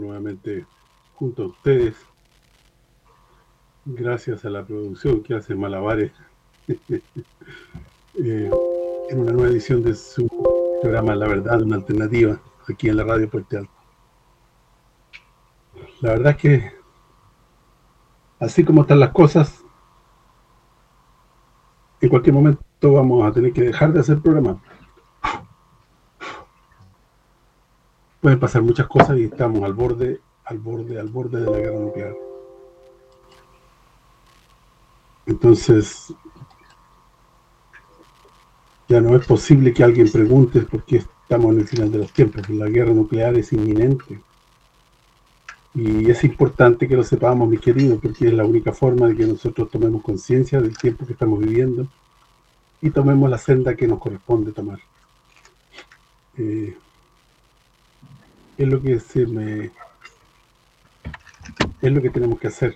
nuevamente junto a ustedes, gracias a la producción que hace malabares en una nueva edición de su programa La Verdad, una alternativa, aquí en la radio Puente Alto. La verdad es que, así como están las cosas, en cualquier momento vamos a tener que dejar de hacer programa. Pueden pasar muchas cosas y estamos al borde de la guerra nuclear. Entonces, ya no es posible que alguien pregunte por qué estamos en el final de los tiempos. La guerra nuclear es inminente. Y es importante que lo sepamos, mis queridos, porque es la única forma de que nosotros tomemos conciencia del tiempo que estamos viviendo y tomemos la senda que nos corresponde tomar. Es lo que es lo que tenemos que hacer.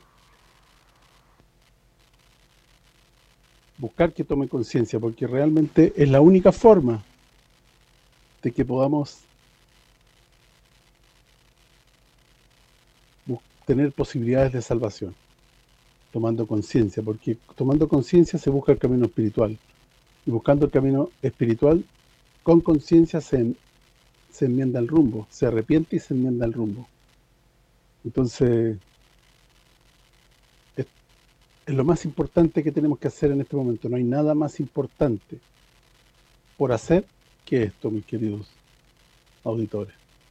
Buscar que tome conciencia, porque realmente es la única forma de que podamos tener posibilidades de salvación, tomando conciencia, porque tomando conciencia se busca el camino espiritual, y buscando el camino espiritual, con conciencia se enmienda el rumbo, se arrepiente y se enmienda el rumbo. Entonces, es lo más importante que tenemos que hacer en este momento. No hay nada más importante por hacer que esto, mis queridos auditores.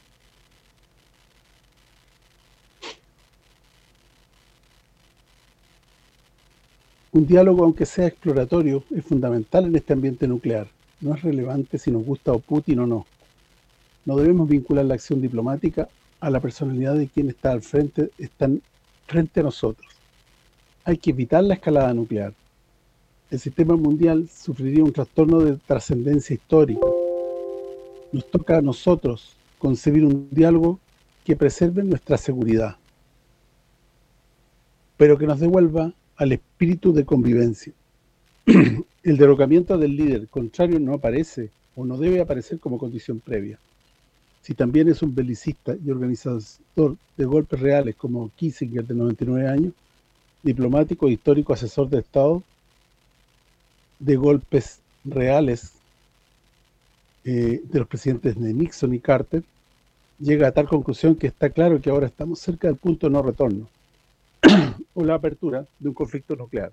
Un diálogo, aunque sea exploratorio, es fundamental en este ambiente nuclear. No es relevante si nos gusta o Putin o no. No debemos vincular la acción diplomática a la personalidad de quien está están frente a nosotros. Hay que evitar la escalada nuclear. El sistema mundial sufriría un trastorno de trascendencia histórica. Nos toca a nosotros concebir un diálogo que preserve nuestra seguridad, pero que nos devuelva al espíritu de convivencia. El derrocamiento del líder contrario no aparece o no debe aparecer como condición previa. Si también es un belicista y organizador de golpes reales como Kissinger, de 99 años, diplomático, histórico, asesor de Estado, de golpes reales de los presidentes de Nixon y Carter, llega a tal conclusión que está claro que ahora estamos cerca del punto de no retorno o la apertura de un conflicto nuclear.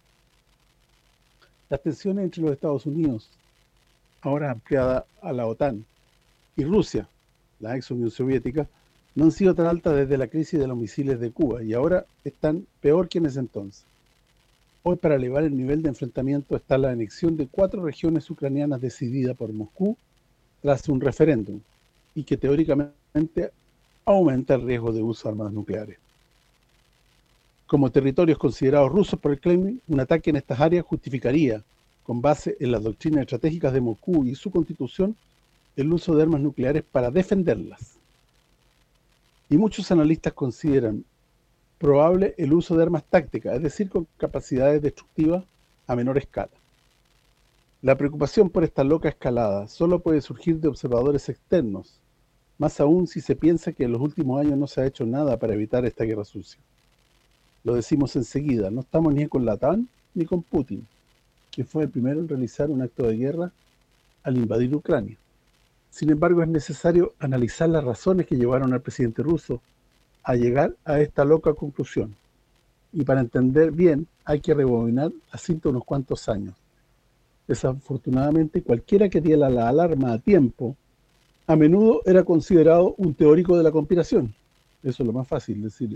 Las tensiones entre los Estados Unidos, ahora ampliada a la OTAN, y Rusia, la ex Unión Soviética, no han sido tan altas desde la crisis de los misiles de Cuba y ahora están peor que en ese entonces. Hoy, para elevar el nivel de enfrentamiento, está la anexión de 4 regiones ucranianas decidida por Moscú tras un referéndum y que teóricamente aumenta el riesgo de uso de armas nucleares. Como territorios considerados rusos por el Kremlin, un ataque en estas áreas justificaría, con base en las doctrinas estratégicas de Moscú y su constitución, el uso de armas nucleares para defenderlas. Y muchos analistas consideran probable el uso de armas tácticas, es decir, con capacidades destructivas a menor escala. La preocupación por esta loca escalada solo puede surgir de observadores externos, más aún si se piensa que en los últimos años no se ha hecho nada para evitar esta guerra sucia. Lo decimos enseguida, no estamos ni con la OTAN ni con Putin, que fue el primero en realizar un acto de guerra al invadir Ucrania. Sin embargo, es necesario analizar las razones que llevaron al presidente ruso a llegar a esta loca conclusión. Y para entender bien, hay que rebobinar la cinta unos cuantos años. Desafortunadamente, cualquiera que diera la alarma a tiempo, a menudo era considerado un teórico de la conspiración. Eso es lo más fácil decir.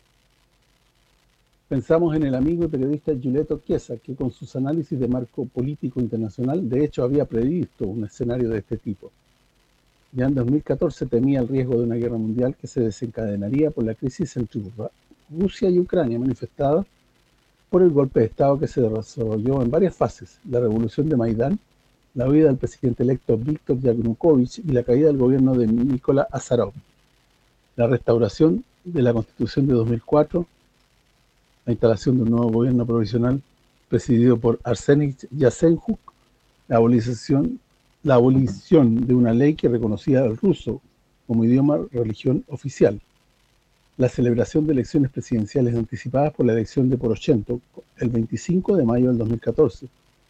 Pensamos en el amigo y periodista Giulietto Chiesa, que con sus análisis de marco político internacional, de hecho, había previsto un escenario de este tipo. Ya en 2014 temía el riesgo de una guerra mundial que se desencadenaría por la crisis entre Rusia y Ucrania, manifestada por el golpe de Estado que se desarrolló en varias fases: la revolución de Maidán, la huida del presidente electo Víktor Yanukovych y la caída del gobierno de Nikolai Azarov, la restauración de la Constitución de 2004, la instalación de un nuevo gobierno provisional presidido por Arseniy Yatsenyuk, la abolición de una ley que reconocía al ruso como idioma religión oficial, la celebración de elecciones presidenciales anticipadas por la elección de Poroshenko el 25 de mayo del 2014,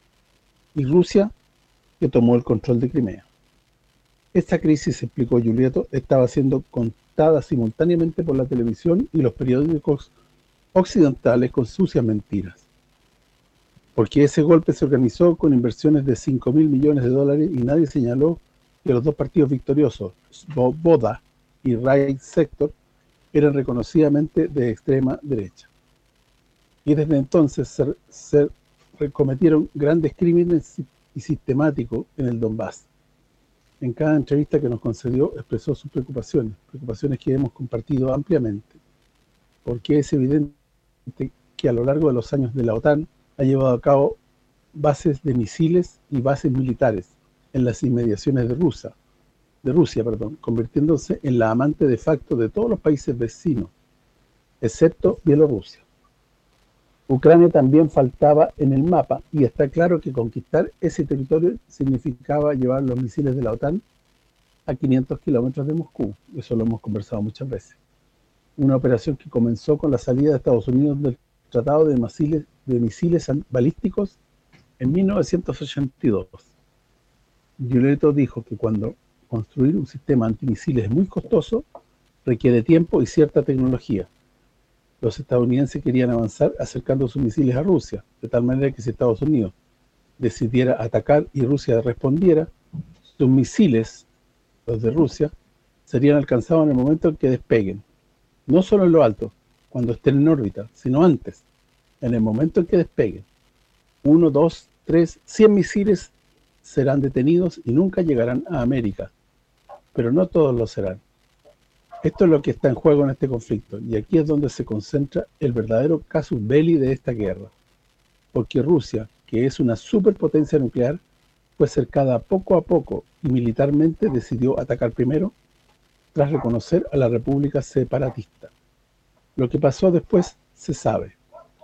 y Rusia, que tomó el control de Crimea. Esta crisis, explicó Giulietto, estaba siendo contada simultáneamente por la televisión y los periódicos occidentales con sucias mentiras. Porque ese golpe se organizó con inversiones de 5.000 millones de dólares y nadie señaló que los dos partidos victoriosos, Svoboda y Right Sector, eran reconocidamente de extrema derecha. Y desde entonces se cometieron grandes crímenes y sistemáticos en el Donbass. En cada entrevista que nos concedió expresó sus preocupaciones que hemos compartido ampliamente, porque es evidente que a lo largo de los años de la OTAN ha llevado a cabo bases de misiles y bases militares en las inmediaciones de Rusia, convirtiéndose en la amante de facto de todos los países vecinos, excepto Bielorrusia. Ucrania también faltaba en el mapa y está claro que conquistar ese territorio significaba llevar los misiles de la OTAN a 500 kilómetros de Moscú. Eso lo hemos conversado muchas veces. Una operación que comenzó con la salida de Estados Unidos del Tratado de Misiles Balísticos en 1982. Giulietto dijo que cuando construir un sistema antimisiles es muy costoso, requiere tiempo y cierta tecnología. Los estadounidenses querían avanzar acercando sus misiles a Rusia, de tal manera que si Estados Unidos decidiera atacar y Rusia respondiera, sus misiles, los de Rusia, serían alcanzados en el momento en que despeguen. No solo en lo alto, cuando estén en órbita, sino antes, en el momento en que despeguen. 1, 2, 3, 100 misiles serán detenidos y nunca llegarán a América, pero no todos lo serán. Esto es lo que está en juego en este conflicto, y aquí es donde se concentra el verdadero casus belli de esta guerra. Porque Rusia, que es una superpotencia nuclear, fue cercada poco a poco y militarmente decidió atacar primero, tras reconocer a la República Separatista. Lo que pasó después se sabe.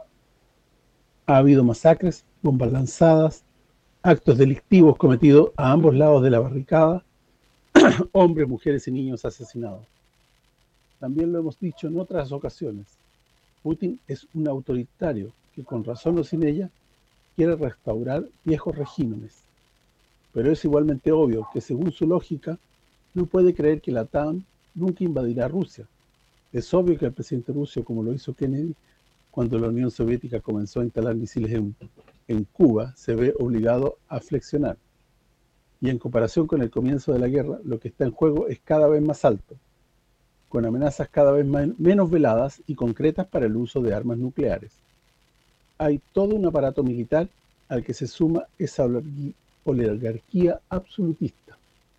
Ha habido masacres, bombas lanzadas, actos delictivos cometidos a ambos lados de la barricada, hombres, mujeres y niños asesinados. También lo hemos dicho en otras ocasiones. Putin es un autoritario que, con razón o sin ella, quiere restaurar viejos regímenes. Pero es igualmente obvio que, según su lógica, no puede creer que la OTAN nunca invadirá Rusia. Es obvio que el presidente ruso, como lo hizo Kennedy, cuando la Unión Soviética comenzó a instalar misiles en Cuba, se ve obligado a flexionar. Y en comparación con el comienzo de la guerra, lo que está en juego es cada vez más alto, con amenazas cada vez menos veladas y concretas para el uso de armas nucleares. Hay todo un aparato militar al que se suma esa oligarquía absolutista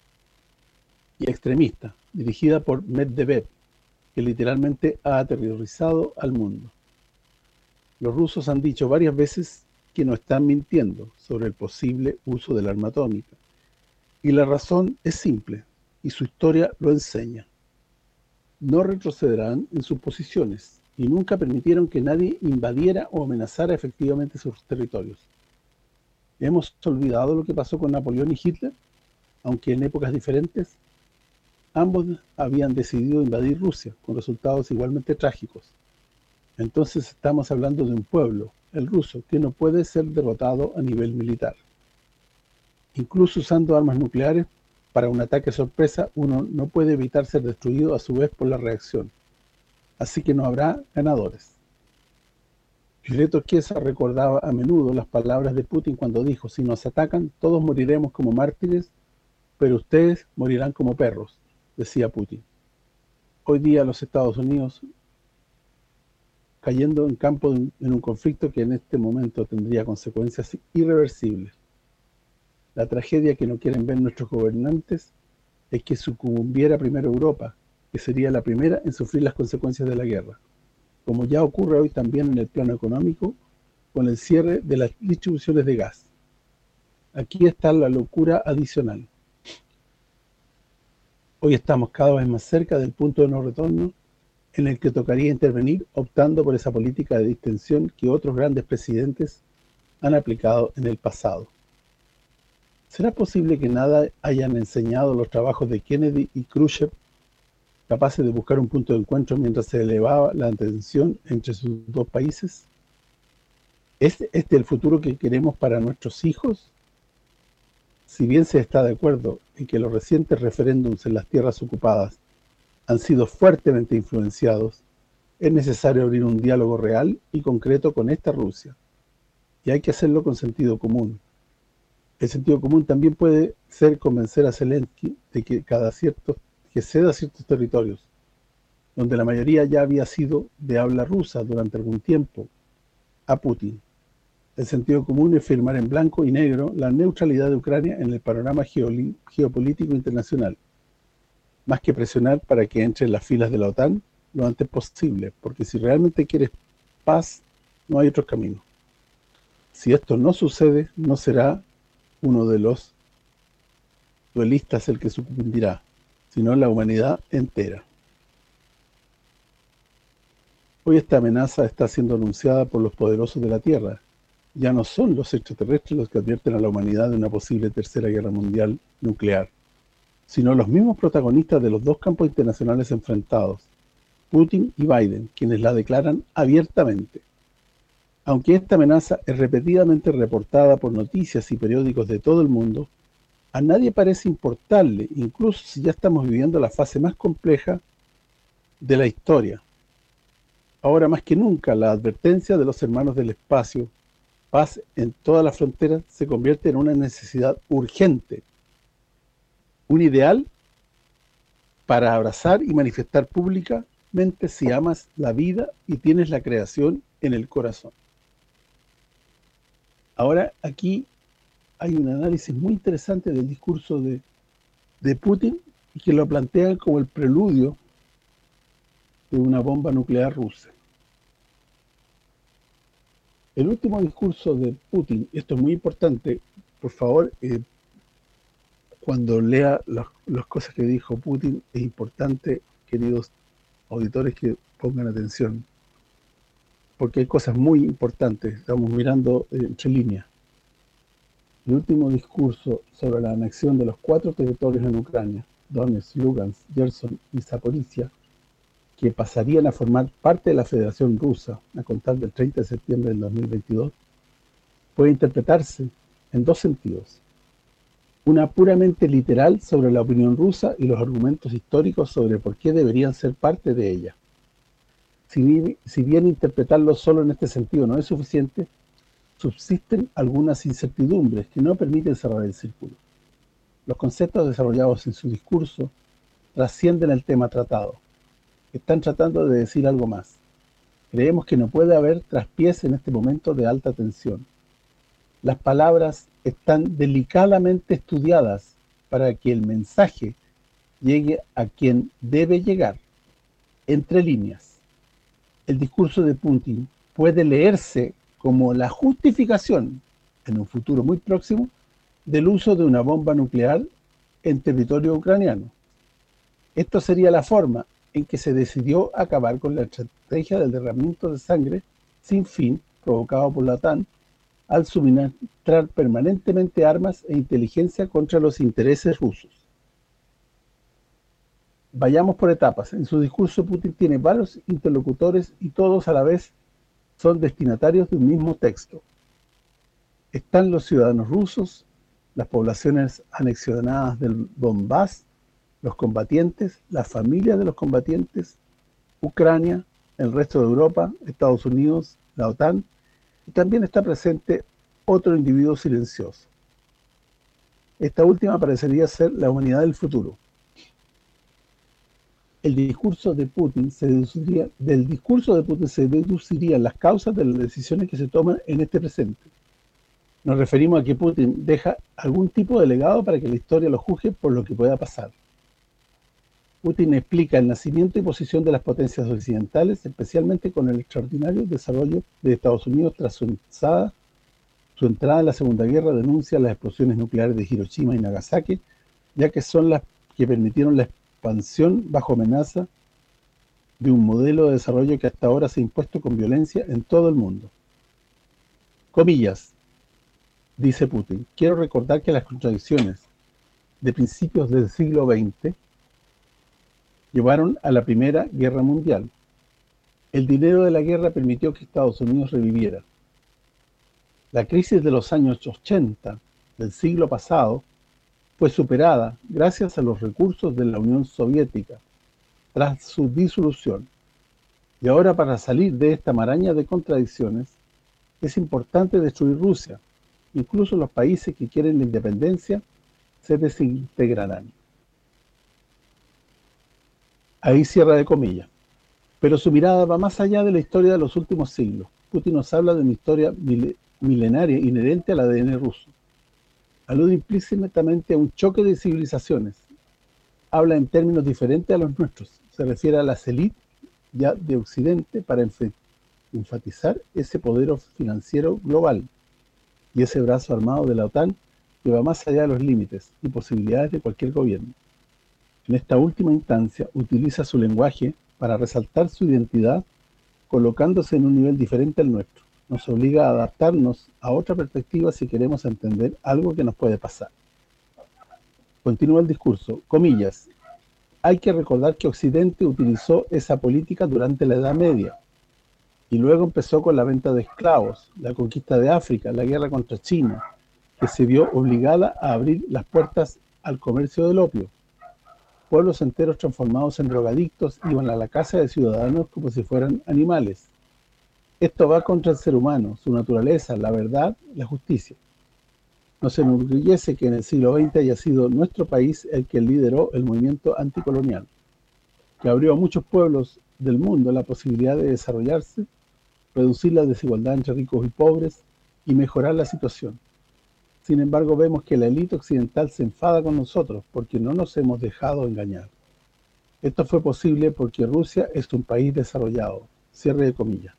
y extremista, dirigida por Medvedev, que literalmente ha aterrorizado al mundo. Los rusos han dicho varias veces que no están mintiendo sobre el posible uso del arma atómica, y la razón es simple, y su historia lo enseña. No retrocederán en sus posiciones y nunca permitieron que nadie invadiera o amenazara efectivamente sus territorios. ¿Hemos olvidado lo que pasó con Napoleón y Hitler? Aunque en épocas diferentes, ambos habían decidido invadir Rusia, con resultados igualmente trágicos. Entonces estamos hablando de un pueblo, el ruso, que no puede ser derrotado a nivel militar. Incluso usando armas nucleares, para un ataque sorpresa, uno no puede evitar ser destruido a su vez por la reacción. Así que no habrá ganadores. Giulietto Chiesa recordaba a menudo las palabras de Putin cuando dijo: si nos atacan, todos moriremos como mártires, pero ustedes morirán como perros, decía Putin. Hoy día los Estados Unidos cayendo en un conflicto que en este momento tendría consecuencias irreversibles. La tragedia que no quieren ver nuestros gobernantes es que sucumbiera primero Europa, que sería la primera en sufrir las consecuencias de la guerra, como ya ocurre hoy también en el plano económico con el cierre de las distribuciones de gas. Aquí está la locura adicional. Hoy estamos cada vez más cerca del punto de no retorno en el que tocaría intervenir optando por esa política de distensión que otros grandes presidentes han aplicado en el pasado. ¿Será posible que nada hayan enseñado los trabajos de Kennedy y Khrushchev? capaces de buscar un punto de encuentro mientras se elevaba la tensión entre sus dos países? ¿Es este el futuro que queremos para nuestros hijos? Si bien se está de acuerdo en que los recientes referéndums en las tierras ocupadas han sido fuertemente influenciados, es necesario abrir un diálogo real y concreto con esta Rusia, y hay que hacerlo con sentido común. El sentido común también puede ser convencer a Zelensky de que ceda ciertos territorios, donde la mayoría ya había sido de habla rusa durante algún tiempo, a Putin. El sentido común es firmar en blanco y negro la neutralidad de Ucrania en el panorama geopolítico internacional, más que presionar para que entre en las filas de la OTAN lo antes posible, porque si realmente quieres paz, no hay otro camino. Si esto no sucede, no será uno de los duelistas el que sucumbirá, sino la humanidad entera. Hoy esta amenaza está siendo anunciada por los poderosos de la Tierra. Ya no son los extraterrestres los que advierten a la humanidad de una posible tercera guerra mundial nuclear, sino los mismos protagonistas de los dos campos internacionales enfrentados, Putin y Biden, quienes la declaran abiertamente. Aunque esta amenaza es repetidamente reportada por noticias y periódicos de todo el mundo, a nadie parece importarle, incluso si ya estamos viviendo la fase más compleja de la historia. Ahora más que nunca, la advertencia de los hermanos del espacio, paz en todas las fronteras, se convierte en una necesidad urgente, un ideal para abrazar y manifestar públicamente si amas la vida y tienes la creación en el corazón. Ahora aquí hay un análisis muy interesante del discurso de Putin, y que lo plantean como el preludio de una bomba nuclear rusa. El último discurso de Putin, esto es muy importante, por favor, cuando lea las cosas que dijo Putin, es importante, queridos auditores, que pongan atención, porque hay cosas muy importantes, estamos mirando entre líneas. El último discurso sobre la anexión de los 4 territorios en Ucrania, Donetsk, Lugansk, Gerson y Zaporizhia, que pasarían a formar parte de la Federación Rusa a contar del 30 de septiembre del 2022, puede interpretarse en dos sentidos. Una puramente literal sobre la opinión rusa y los argumentos históricos sobre por qué deberían ser parte de ella. Si bien interpretarlo solo en este sentido no es suficiente, subsisten algunas incertidumbres que no permiten cerrar el círculo. Los conceptos desarrollados en su discurso trascienden el tema tratado. Están tratando de decir algo más. Creemos que no puede haber traspiés en este momento de alta tensión. Las palabras están delicadamente estudiadas para que el mensaje llegue a quien debe llegar, entre líneas. El discurso de Putin puede leerse como la justificación, en un futuro muy próximo, del uso de una bomba nuclear en territorio ucraniano. Esto sería la forma en que se decidió acabar con la estrategia del derramamiento de sangre sin fin provocado por la OTAN al suministrar permanentemente armas e inteligencia contra los intereses rusos. Vayamos por etapas. En su discurso, Putin tiene varios interlocutores y todos a la vez son destinatarios de un mismo texto. Están los ciudadanos rusos, las poblaciones anexionadas del Donbass, los combatientes, las familias de los combatientes, Ucrania, el resto de Europa, Estados Unidos, la OTAN, y también está presente otro individuo silencioso. Esta última parecería ser la humanidad del futuro. Del discurso de Putin se deducirían las causas de las decisiones que se toman en este presente. Nos referimos a que Putin deja algún tipo de legado para que la historia lo juzgue por lo que pueda pasar. Putin explica el nacimiento y posición de las potencias occidentales, especialmente con el extraordinario desarrollo de Estados Unidos tras su entrada en la Segunda Guerra. Denuncia las explosiones nucleares de Hiroshima y Nagasaki, ya que son las que permitieron la expansión bajo amenaza de un modelo de desarrollo que hasta ahora se ha impuesto con violencia en todo el mundo. Comillas, dice Putin: quiero recordar que las contradicciones de principios del siglo XX llevaron a la Primera Guerra Mundial. El dinero de la guerra permitió que Estados Unidos reviviera. La crisis de los años 80 del siglo pasado fue superada gracias a los recursos de la Unión Soviética tras su disolución. Y ahora, para salir de esta maraña de contradicciones, es importante destruir Rusia. Incluso los países que quieren la independencia se desintegrarán. Ahí cierra de comillas. Pero su mirada va más allá de la historia de los últimos siglos. Putin nos habla de una historia milenaria inherente al ADN ruso. Alude implícitamente a un choque de civilizaciones. Habla en términos diferentes a los nuestros. Se refiere a las élites ya de Occidente para enfatizar ese poder financiero global y ese brazo armado de la OTAN que va más allá de los límites y posibilidades de cualquier gobierno. En esta última instancia utiliza su lenguaje para resaltar su identidad colocándose en un nivel diferente al nuestro. Nos obliga a adaptarnos a otra perspectiva si queremos entender algo que nos puede pasar. Continúa el discurso, comillas, hay que recordar que Occidente utilizó esa política durante la Edad Media y luego empezó con la venta de esclavos, la conquista de África, la guerra contra China, que se vio obligada a abrir las puertas al comercio del opio. Pueblos enteros transformados en drogadictos iban a la casa de ciudadanos como si fueran animales. Esto va contra el ser humano, su naturaleza, la verdad, la justicia. Nos enorgullece que en el siglo XX haya sido nuestro país el que lideró el movimiento anticolonial, que abrió a muchos pueblos del mundo la posibilidad de desarrollarse, reducir la desigualdad entre ricos y pobres y mejorar la situación. Sin embargo, vemos que la élite occidental se enfada con nosotros porque no nos hemos dejado engañar. Esto fue posible porque Rusia es un país desarrollado. Cierre de comillas.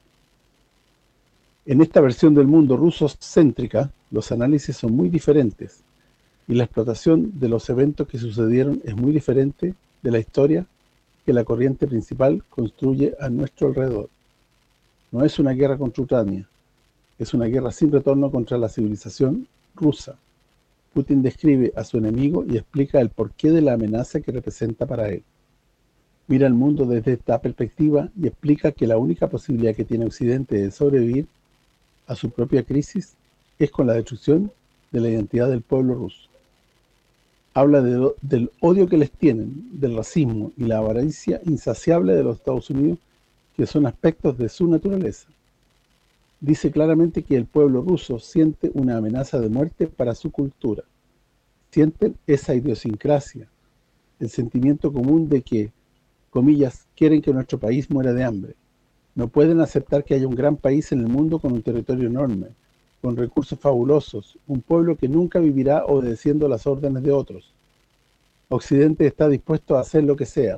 En esta versión del mundo ruso-céntrica, los análisis son muy diferentes y la explotación de los eventos que sucedieron es muy diferente de la historia que la corriente principal construye a nuestro alrededor. No es una guerra contra Ucrania, es una guerra sin retorno contra la civilización rusa. Putin describe a su enemigo y explica el porqué de la amenaza que representa para él. Mira el mundo desde esta perspectiva y explica que la única posibilidad que tiene Occidente de sobrevivir a su propia crisis es con la destrucción de la identidad del pueblo ruso. Habla del odio que les tienen, del racismo y la avaricia insaciable de los Estados Unidos, que son aspectos de su naturaleza. Dice claramente que el pueblo ruso siente una amenaza de muerte para su cultura. Sienten esa idiosincrasia, el sentimiento común de que, comillas, quieren que nuestro país muera de hambre. No pueden aceptar que haya un gran país en el mundo con un territorio enorme, con recursos fabulosos, un pueblo que nunca vivirá obedeciendo las órdenes de otros. Occidente está dispuesto a hacer lo que sea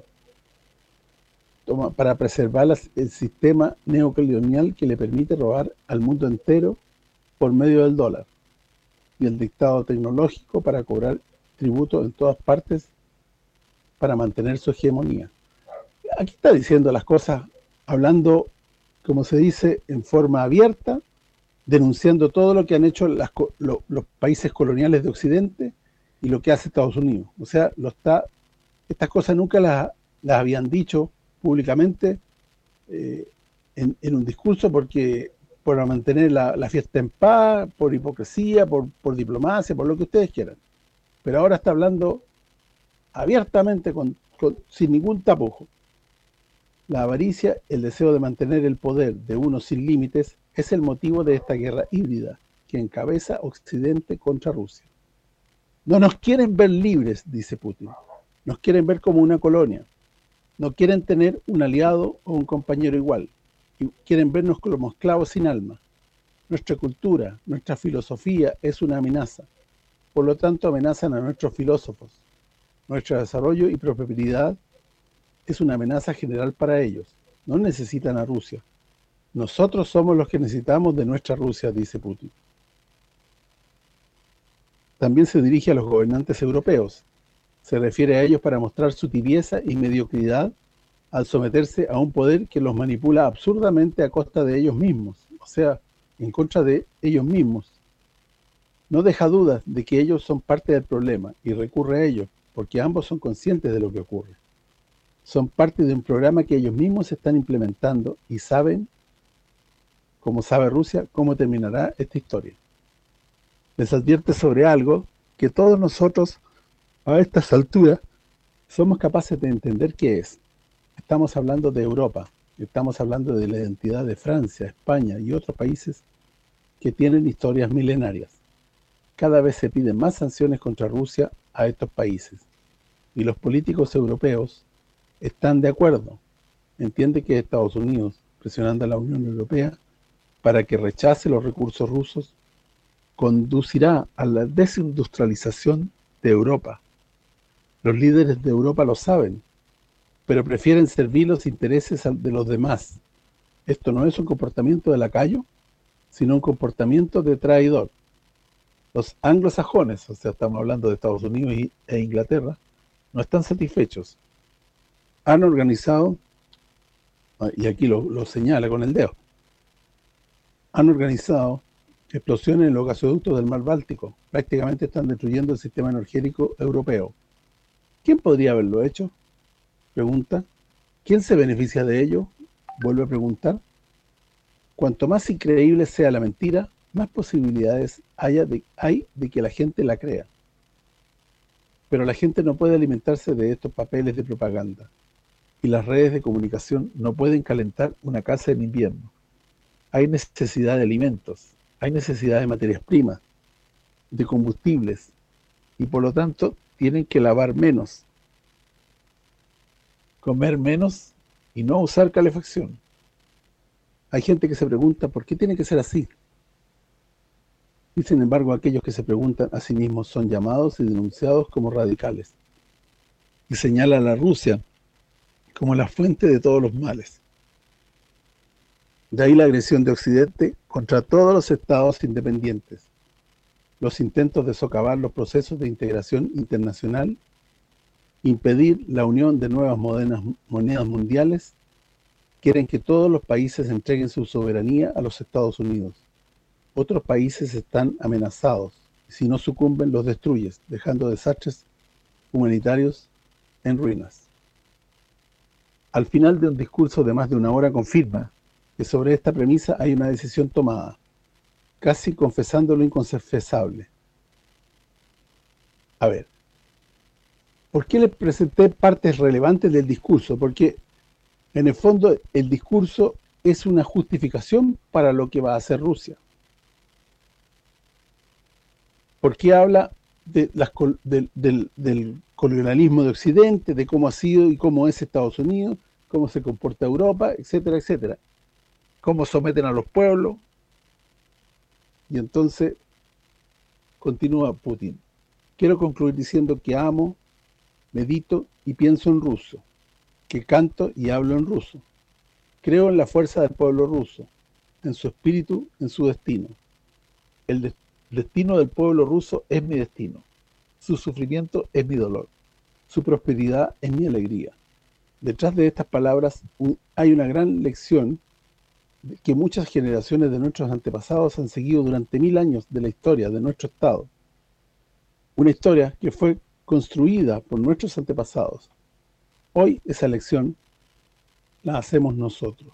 para preservar el sistema neocolonial que le permite robar al mundo entero por medio del dólar y el dictado tecnológico para cobrar tributo en todas partes para mantener su hegemonía. Aquí está diciendo las cosas, hablando, como se dice, en forma abierta, denunciando todo lo que han hecho los países coloniales de Occidente y lo que hace Estados Unidos. O sea, estas cosas nunca las habían dicho públicamente en un discurso por mantener la fiesta en paz, por hipocresía, por diplomacia, por lo que ustedes quieran. Pero ahora está hablando abiertamente, sin ningún tapujo. La avaricia, el deseo de mantener el poder de uno sin límites, es el motivo de esta guerra híbrida que encabeza Occidente contra Rusia. No nos quieren ver libres, dice Putin. Nos quieren ver como una colonia. No quieren tener un aliado o un compañero igual. Y quieren vernos como esclavos sin alma. Nuestra cultura, nuestra filosofía es una amenaza. Por lo tanto, amenazan a nuestros filósofos. Nuestro desarrollo y prosperidad es una amenaza general para ellos. No necesitan a Rusia. Nosotros somos los que necesitamos de nuestra Rusia, dice Putin. También se dirige a los gobernantes europeos. Se refiere a ellos para mostrar su tibieza y mediocridad al someterse a un poder que los manipula absurdamente a costa de ellos mismos, o sea, en contra de ellos mismos. No deja dudas de que ellos son parte del problema y recurre a ellos, porque ambos son conscientes de lo que ocurre. son parte de un programa que ellos mismos están implementando y saben, como sabe Rusia, cómo terminará esta historia. Les advierte sobre algo que todos nosotros, a estas alturas, somos capaces de entender qué es. Estamos hablando de Europa, estamos hablando de la identidad de Francia, España y otros países que tienen historias milenarias. Cada vez se piden más sanciones contra Rusia a estos países. Y los políticos europeos están de acuerdo. Entiende que Estados Unidos, presionando a la Unión Europea para que rechace los recursos rusos, conducirá a la desindustrialización de Europa. Los líderes de Europa lo saben, pero prefieren servir los intereses de los demás. Esto no es un comportamiento de lacayo, sino un comportamiento de traidor. Los anglosajones, o sea, estamos hablando de Estados Unidos e Inglaterra, no están satisfechos. Han organizado, y aquí lo señala con el dedo, han organizado explosiones en los gasoductos del mar Báltico. Prácticamente están destruyendo el sistema energético europeo. ¿Quién podría haberlo hecho? Pregunta. ¿Quién se beneficia de ello? Vuelve a preguntar. Cuanto más increíble sea la mentira, más posibilidades hay de que la gente la crea. Pero la gente no puede alimentarse de estos papeles de propaganda. Y las redes de comunicación no pueden calentar una casa en invierno. Hay necesidad de alimentos, hay necesidad de materias primas, de combustibles, y por lo tanto tienen que lavar menos, comer menos y no usar calefacción. Hay gente que se pregunta ¿por qué tiene que ser así? Y sin embargo aquellos que se preguntan a sí mismos son llamados y denunciados como radicales. Y señalan a Rusia como la fuente de todos los males. De ahí la agresión de Occidente contra todos los estados independientes, los intentos de socavar los procesos de integración internacional, impedir la unión de nuevas monedas mundiales, quieren que todos los países entreguen su soberanía a los Estados Unidos. Otros países están amenazados, y si no sucumben los destruyes, dejando desastres humanitarios en ruinas. Al final de un discurso de más de una hora confirma que sobre esta premisa hay una decisión tomada, casi confesando lo inconfesable. A ver, ¿por qué les presenté partes relevantes del discurso? Porque en el fondo el discurso es una justificación para lo que va a hacer Rusia. ¿Por qué habla de del colonialismo de Occidente, de cómo ha sido y cómo es Estados Unidos, cómo se comporta Europa, etcétera, etcétera? Cómo someten a los pueblos. Y entonces continúa Putin. Quiero concluir diciendo que amo, medito y pienso en ruso, que canto y hablo en ruso. Creo en la fuerza del pueblo ruso, en su espíritu, en su destino. El destino del pueblo ruso es mi destino. Su sufrimiento es mi dolor. Su prosperidad es mi alegría. Detrás de estas palabras hay una gran lección que muchas generaciones de nuestros antepasados han seguido durante 1000 años de la historia de nuestro Estado. Una historia que fue construida por nuestros antepasados. Hoy esa lección la hacemos nosotros.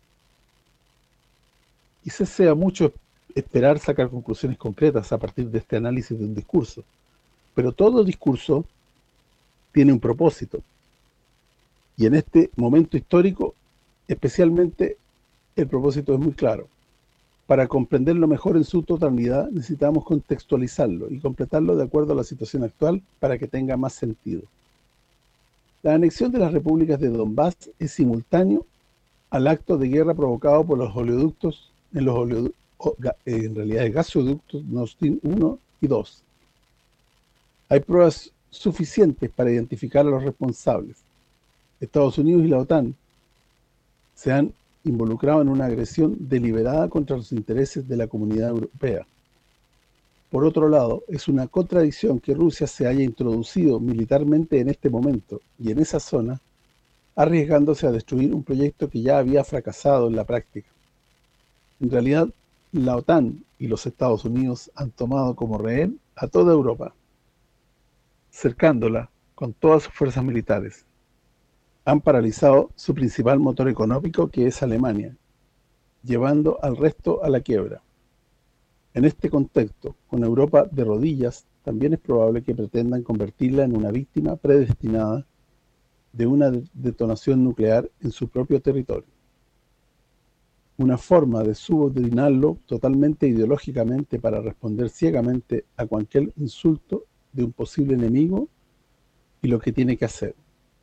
Quizás sea mucho esperar sacar conclusiones concretas a partir de este análisis de un discurso, pero todo discurso tiene un propósito. Y en este momento histórico, especialmente, el propósito es muy claro. Para comprenderlo mejor en su totalidad, necesitamos contextualizarlo y completarlo de acuerdo a la situación actual para que tenga más sentido. La anexión de las repúblicas de Donbass es simultáneo al acto de guerra provocado por los oleoductos, en realidad gasoductos Nord Stream 1 y 2. Hay pruebas suficientes para identificar a los responsables. Estados Unidos y la OTAN se han involucrado en una agresión deliberada contra los intereses de la comunidad europea. Por otro lado, es una contradicción que Rusia se haya introducido militarmente en este momento y en esa zona, arriesgándose a destruir un proyecto que ya había fracasado en la práctica. En realidad, la OTAN y los Estados Unidos han tomado como rehén a toda Europa, cercándola con todas sus fuerzas militares. han paralizado su principal motor económico, que es Alemania, llevando al resto a la quiebra. En este contexto, con Europa de rodillas, también es probable que pretendan convertirla en una víctima predestinada de una detonación nuclear en su propio territorio. Una forma de subordinarlo totalmente ideológicamente para responder ciegamente a cualquier insulto de un posible enemigo y lo que tiene que hacer.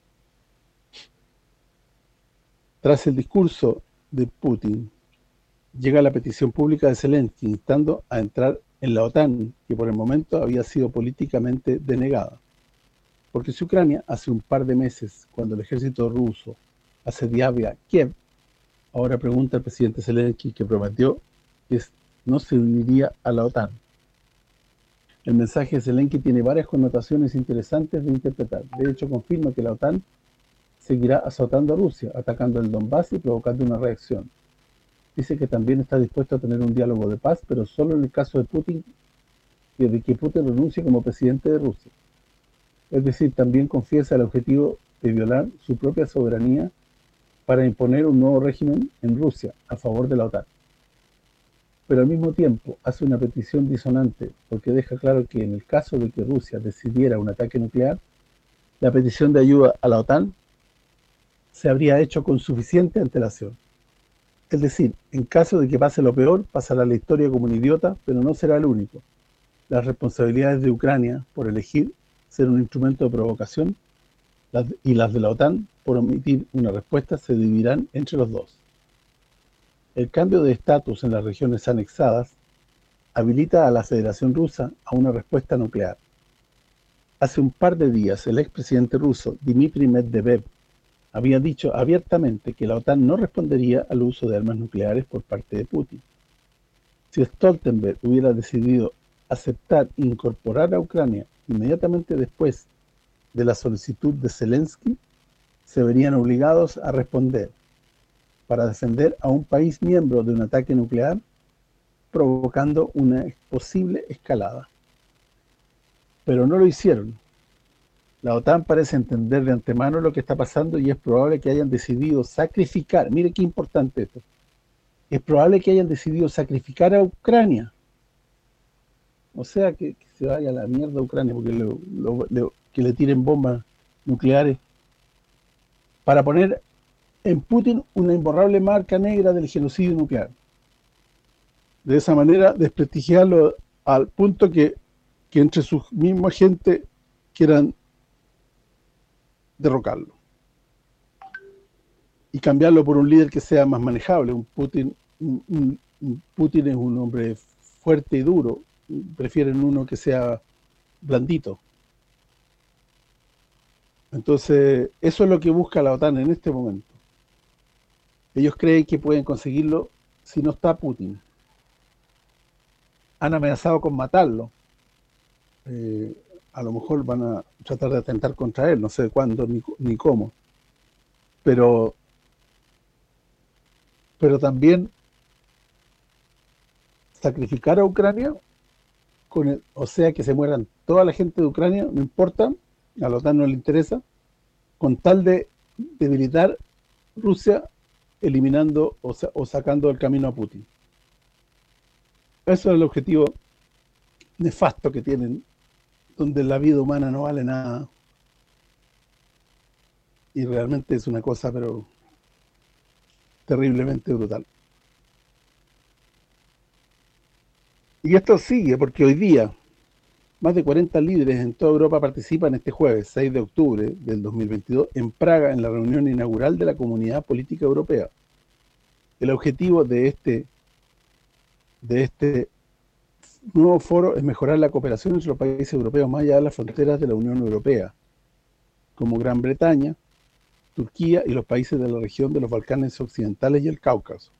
Tras el discurso de Putin, llega la petición pública de Zelensky instando a entrar en la OTAN, que por el momento había sido políticamente denegada. Porque si Ucrania, hace un par de meses, cuando el ejército ruso asediaba Kiev, ahora pregunta el presidente Zelensky, que prometió que no se uniría a la OTAN. El mensaje de Zelensky tiene varias connotaciones interesantes de interpretar. De hecho, confirma que la OTAN seguirá azotando a Rusia, atacando el Donbass y provocando una reacción. Dice que también está dispuesto a tener un diálogo de paz, pero solo en el caso de Putin, de que Putin renuncie como presidente de Rusia. Es decir, también confiesa el objetivo de violar su propia soberanía para imponer un nuevo régimen en Rusia a favor de la OTAN. Pero al mismo tiempo hace una petición disonante, porque deja claro que en el caso de que Rusia decidiera un ataque nuclear, la petición de ayuda a la OTAN se habría hecho con suficiente antelación. Es decir, en caso de que pase lo peor, pasará la historia como un idiota, pero no será el único. Las responsabilidades de Ucrania por elegir ser un instrumento de provocación y las de la OTAN por omitir una respuesta se dividirán entre los dos. El cambio de estatus en las regiones anexadas habilita a la Federación Rusa a una respuesta nuclear. Hace un par de días, el expresidente ruso Dmitry Medvedev había dicho abiertamente que la OTAN no respondería al uso de armas nucleares por parte de Putin. Si Stoltenberg hubiera decidido aceptar incorporar a Ucrania inmediatamente después de la solicitud de Zelensky, se verían obligados a responder para defender a un país miembro de un ataque nuclear, provocando una posible escalada. Pero no lo hicieron. La OTAN parece entender de antemano lo que está pasando y es probable que hayan decidido sacrificar, mire qué importante esto, es probable que hayan decidido sacrificar a Ucrania. O sea, que se vaya a la mierda a Ucrania, porque que le tiren bombas nucleares para poner en Putin una imborrable marca negra del genocidio nuclear. De esa manera, desprestigiarlo al punto que entre sus misma gente quieran derrocarlo y cambiarlo por un líder que sea más manejable. Putin es un hombre fuerte y duro, prefieren uno que sea blandito. Entonces, eso es lo que busca la OTAN en este momento. Ellos creen que pueden conseguirlo si no está Putin. Han amenazado con matarlo. A lo mejor van a tratar de atentar contra él, no sé cuándo ni cómo. Pero también sacrificar a Ucrania, o sea, que se mueran toda la gente de Ucrania, no importa, a la OTAN no le interesa, con tal de debilitar Rusia, eliminando o sacando del camino a Putin. Eso es el objetivo nefasto que tienen, donde la vida humana no vale nada. Y realmente es una cosa, pero terriblemente brutal. Y esto sigue porque hoy día más de 40 líderes en toda Europa participan este jueves, 6 de octubre del 2022, en Praga, en la reunión inaugural de la Comunidad Política Europea. El objetivo de este nuevo foro es mejorar la cooperación entre los países europeos más allá de las fronteras de la Unión Europea, como Gran Bretaña, Turquía y los países de la región de los Balcanes Occidentales y el Cáucaso.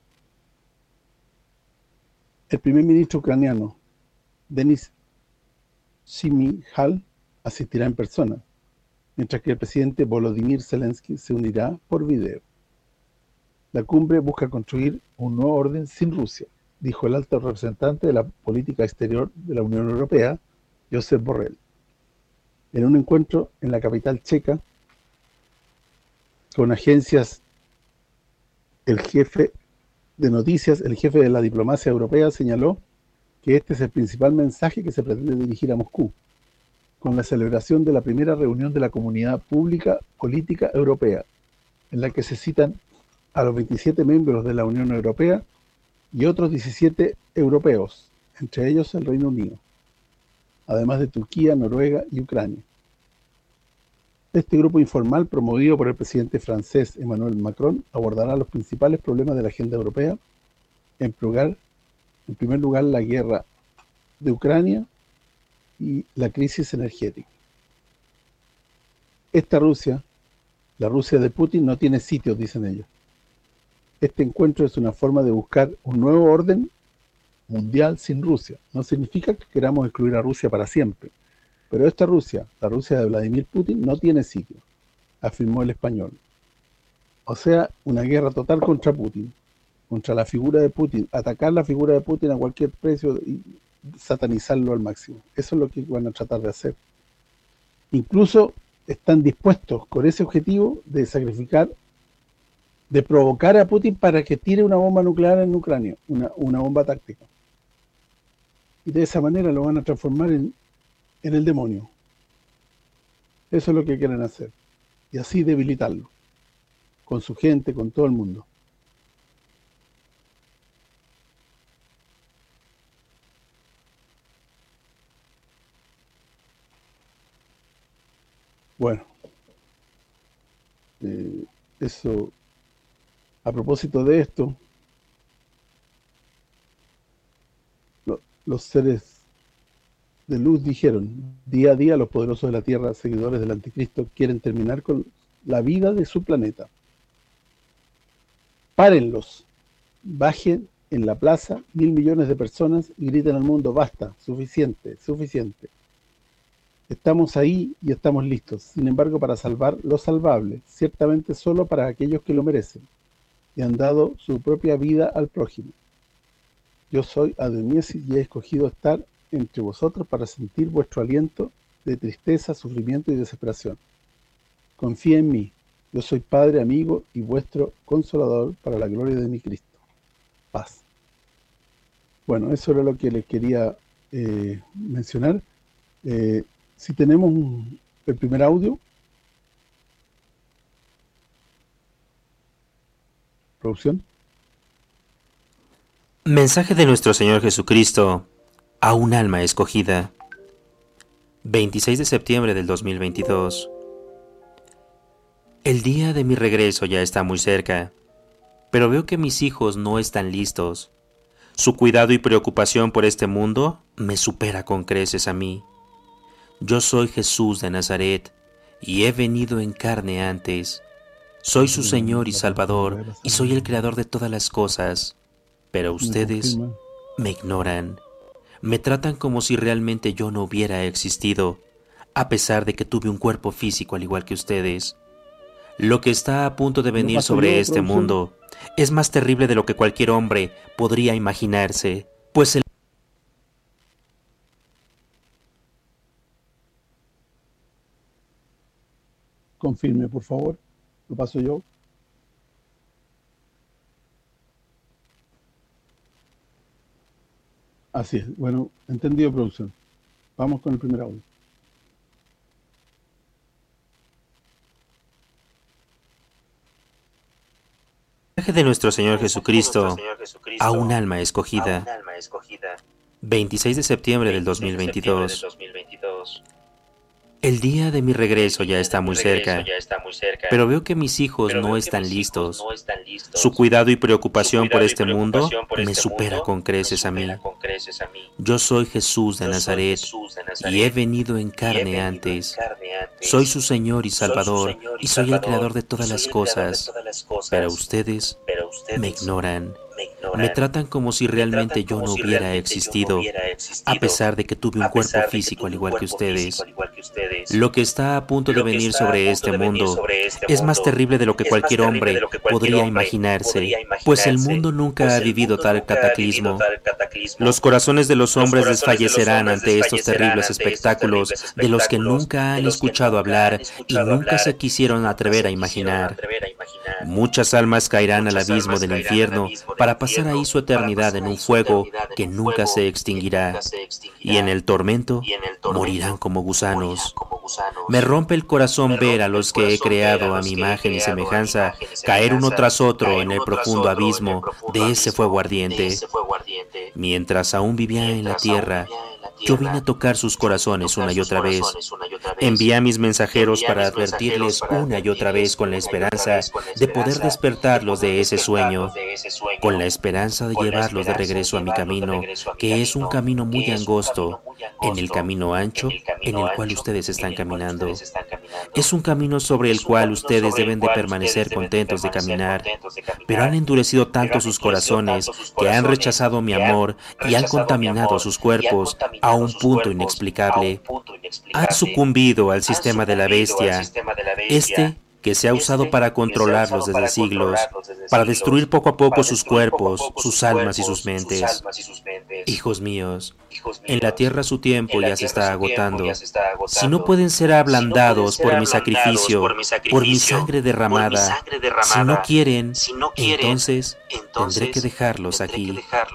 El primer ministro ucraniano, Denis Shmyhal, asistirá en persona, mientras que el presidente Volodymyr Zelensky se unirá por video. La cumbre busca construir un nuevo orden sin Rusia, dijo el alto representante de la política exterior de la Unión Europea, Josep Borrell, en un encuentro en la capital checa con agencias, el jefe de noticias, el jefe de la diplomacia europea señaló que este es el principal mensaje que se pretende dirigir a Moscú, con la celebración de la primera reunión de la Comunidad Pública Política Europea, en la que se citan a los 27 miembros de la Unión Europea y otros 17 europeos, entre ellos el Reino Unido, además de Turquía, Noruega y Ucrania. Este grupo informal, promovido por el presidente francés Emmanuel Macron, abordará los principales problemas de la agenda europea, en primer lugar la guerra de Ucrania y la crisis energética. Esta Rusia, la Rusia de Putin, no tiene sitio, dicen ellos. Este encuentro es una forma de buscar un nuevo orden mundial sin Rusia. No significa que queramos excluir a Rusia para siempre, pero esta Rusia, la Rusia de Vladimir Putin, no tiene sitio, afirmó el español. O sea, una guerra total contra Putin, contra la figura de Putin, atacar la figura de Putin a cualquier precio y satanizarlo al máximo. Eso es lo que van a tratar de hacer. Incluso están dispuestos con ese objetivo de sacrificar, de provocar a Putin para que tire una bomba nuclear en Ucrania, una bomba táctica. Y de esa manera lo van a transformar en el demonio. Eso es lo que quieren hacer. Y así debilitarlo. Con su gente, con todo el mundo. Bueno. Eso, a propósito de esto, los seres de luz dijeron: día a día los poderosos de la Tierra, seguidores del Anticristo, quieren terminar con la vida de su planeta. Párenlos, bajen en la plaza 1.000 millones de personas y griten al mundo: basta, suficiente, suficiente. Estamos ahí y estamos listos. Sin embargo, para salvar lo salvable, ciertamente solo para aquellos que lo merecen, y han dado su propia vida al prójimo. Yo soy Adonisis y he escogido estar entre vosotros para sentir vuestro aliento de tristeza, sufrimiento y desesperación. Confía en mí. Yo soy Padre, amigo y vuestro consolador para la gloria de mi Cristo. Paz. Bueno, eso era lo que les quería mencionar. Si tenemos el primer audio. Producción. Mensaje de nuestro Señor Jesucristo a un alma escogida. 26 de septiembre del 2022. El día de mi regreso ya está muy cerca, pero veo que mis hijos no están listos. Su cuidado y preocupación por este mundo me supera con creces a mí. Yo soy Jesús de Nazaret y he venido en carne antes. Soy su Señor y Salvador y soy el creador de todas las cosas. Pero ustedes me ignoran. Me tratan como si realmente yo no hubiera existido, a pesar de que tuve un cuerpo físico al igual que ustedes. Lo que está a punto de venir sobre este mundo es más terrible de lo que cualquier hombre podría imaginarse, pues el... Confirme, por favor. Lo paso yo. Así es. Bueno, entendido, producción. Vamos con el primer audio. Mensaje de nuestro Señor Jesucristo a un alma escogida. 26 de septiembre del 2022. El día de mi regreso ya está muy cerca, pero veo que mis hijos no están listos. Su cuidado y preocupación por este mundo me supera con creces a mí. Yo soy Jesús de Nazaret y he venido en carne antes. Soy su Señor y Salvador y soy el creador de todas las cosas. Pero ustedes me ignoran. Me tratan como si realmente yo no hubiera existido, a pesar de que tuve un cuerpo físico al igual que ustedes. Lo que está a punto de venir sobre este mundo es más terrible de lo que cualquier hombre podría imaginarse, pues el mundo nunca ha vivido tal cataclismo. Los corazones de los hombres desfallecerán ante estos terribles espectáculos de los que nunca han escuchado hablar y nunca se quisieron atrever a imaginar. Muchas almas caerán al abismo del infierno para pasar ahí su eternidad en un fuego que nunca se extinguirá, y en el tormento morirán como gusanos. Me rompe el corazón ver a los que he creado a mi imagen y semejanza caer uno tras otro en el profundo abismo de ese fuego ardiente. Mientras aún vivía en la tierra, yo vine a tocar sus corazones una y otra vez. Envié a mis mensajeros para advertirles una y otra vez con la esperanza de poder despertarlos de ese sueño, con la esperanza de llevarlos de regreso a mi camino, que es un camino muy angosto, en el camino ancho en el cual ustedes están caminando. Es un camino sobre el cual ustedes deben de permanecer contentos de caminar, pero han endurecido tanto sus corazones que han rechazado mi amor y han contaminado sus cuerpos a un punto inexplicable. Han sucumbido al sistema de la bestia, este que se ha usado para controlarlos desde siglos, para destruir poco a poco sus cuerpos, sus almas y sus mentes. Hijos míos, en la tierra su tiempo ya se está agotando. Si no pueden ser ablandados por mi sacrificio, por mi sangre derramada, si no quieren, entonces tendré que dejarlos aquí.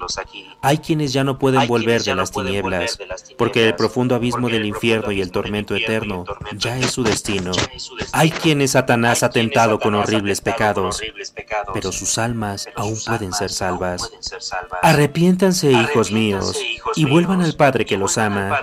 Hay quienes ya no pueden volver de las tinieblas, porque el profundo abismo del infierno y el tormento eterno ya es su destino. Hay quienes Satanás ha tentado con horribles pecados, pero sus almas aún pueden ser salvas. Arrepiéntanse, hijos míos, y vuelvan al Padre que los ama.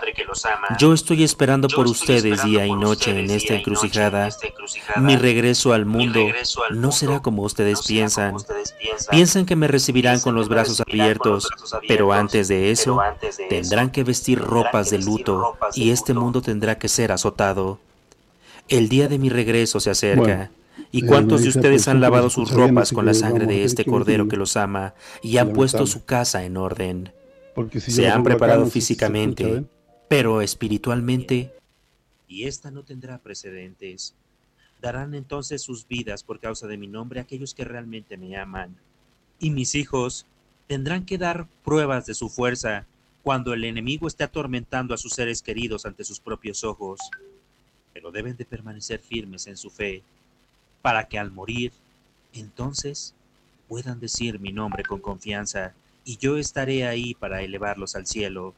Yo estoy esperando por ustedes día y noche en esta encrucijada. Mi regreso al mundo no será como ustedes piensan. Piensan que me recibirán con los brazos abiertos, pero antes de eso tendrán que vestir ropas de luto y este mundo tendrá que ser azotado. El día de mi regreso se acerca. ¿Y cuántos de ustedes han lavado sus ropas con la sangre de este Cordero que los ama y han puesto su casa en orden? Se han preparado físicamente, pero espiritualmente, y esta no tendrá precedentes. Darán entonces sus vidas por causa de mi nombre a aquellos que realmente me aman. Y mis hijos tendrán que dar pruebas de su fuerza cuando el enemigo esté atormentando a sus seres queridos ante sus propios ojos. Pero deben de permanecer firmes en su fe, para que al morir, entonces puedan decir mi nombre con confianza, y yo estaré ahí para elevarlos al cielo.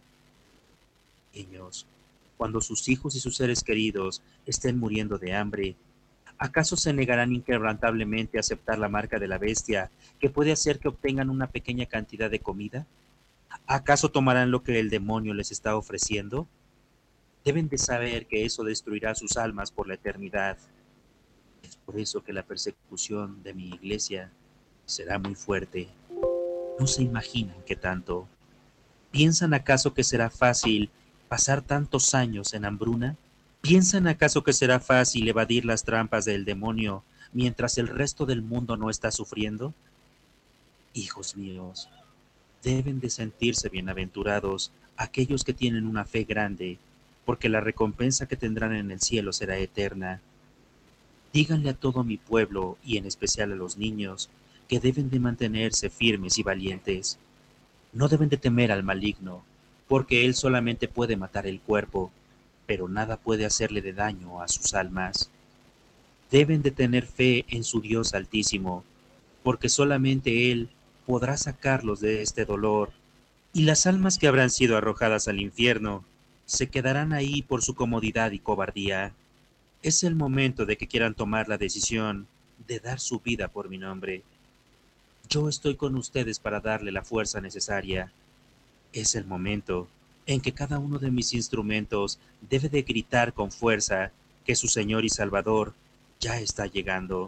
Niños, cuando sus hijos y sus seres queridos estén muriendo de hambre, ¿acaso se negarán inquebrantablemente a aceptar la marca de la bestia que puede hacer que obtengan una pequeña cantidad de comida? ¿Acaso tomarán lo que el demonio les está ofreciendo? Deben de saber que eso destruirá sus almas por la eternidad. Es por eso que la persecución de mi iglesia será muy fuerte. No se imaginan qué tanto. ¿Piensan acaso que será fácil pasar tantos años en hambruna? ¿Piensan acaso que será fácil evadir las trampas del demonio mientras el resto del mundo no está sufriendo? Hijos míos, deben de sentirse bienaventurados aquellos que tienen una fe grande, porque la recompensa que tendrán en el cielo será eterna. Díganle a todo mi pueblo, y en especial a los niños, que deben de mantenerse firmes y valientes. No deben de temer al maligno, porque él solamente puede matar el cuerpo, pero nada puede hacerle de daño a sus almas. Deben de tener fe en su Dios Altísimo, porque solamente Él podrá sacarlos de este dolor, y las almas que habrán sido arrojadas al infierno se quedarán ahí por su comodidad y cobardía. Es el momento de que quieran tomar la decisión de dar su vida por mi nombre. Yo estoy con ustedes para darle la fuerza necesaria. Es el momento en que cada uno de mis instrumentos debe de gritar con fuerza que su Señor y Salvador ya está llegando.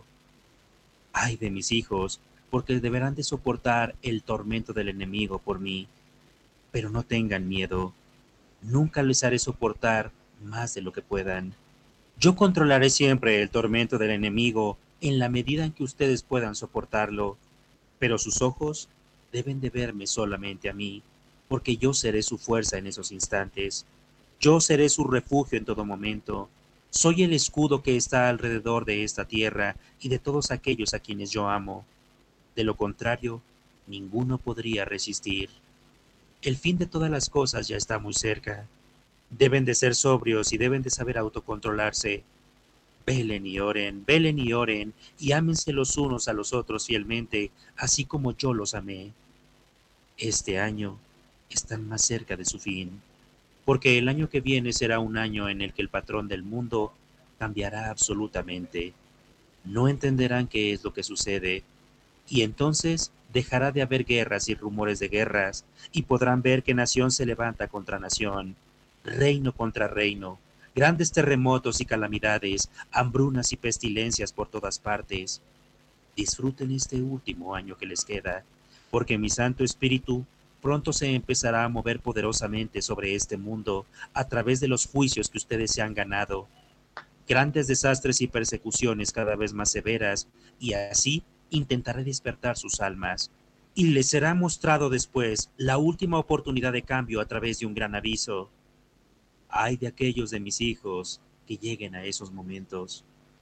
Ay de mis hijos, porque deberán de soportar el tormento del enemigo por mí. Pero no tengan miedo. Nunca les haré soportar más de lo que puedan. Yo controlaré siempre el tormento del enemigo en la medida en que ustedes puedan soportarlo, pero sus ojos deben de verme solamente a mí, porque yo seré su fuerza en esos instantes. Yo seré su refugio en todo momento. Soy el escudo que está alrededor de esta tierra y de todos aquellos a quienes yo amo. De lo contrario, ninguno podría resistir. El fin de todas las cosas ya está muy cerca. Deben de ser sobrios y deben de saber autocontrolarse. velen y oren, y ámense los unos a los otros fielmente, así como yo los amé. Este año están más cerca de su fin, porque el año que viene será un año en el que el patrón del mundo cambiará absolutamente. No entenderán qué es lo que sucede, y entonces dejará de haber guerras y rumores de guerras, y podrán ver que nación se levanta contra nación, reino contra reino, grandes terremotos y calamidades, hambrunas y pestilencias por todas partes. Disfruten este último año que les queda, porque mi Santo Espíritu pronto se empezará a mover poderosamente sobre este mundo a través de los juicios que ustedes se han ganado, grandes desastres y persecuciones cada vez más severas, y así intentaré despertar sus almas. Y les será mostrado después la última oportunidad de cambio a través de un gran aviso. Ay de aquellos de mis hijos que lleguen a esos momentos.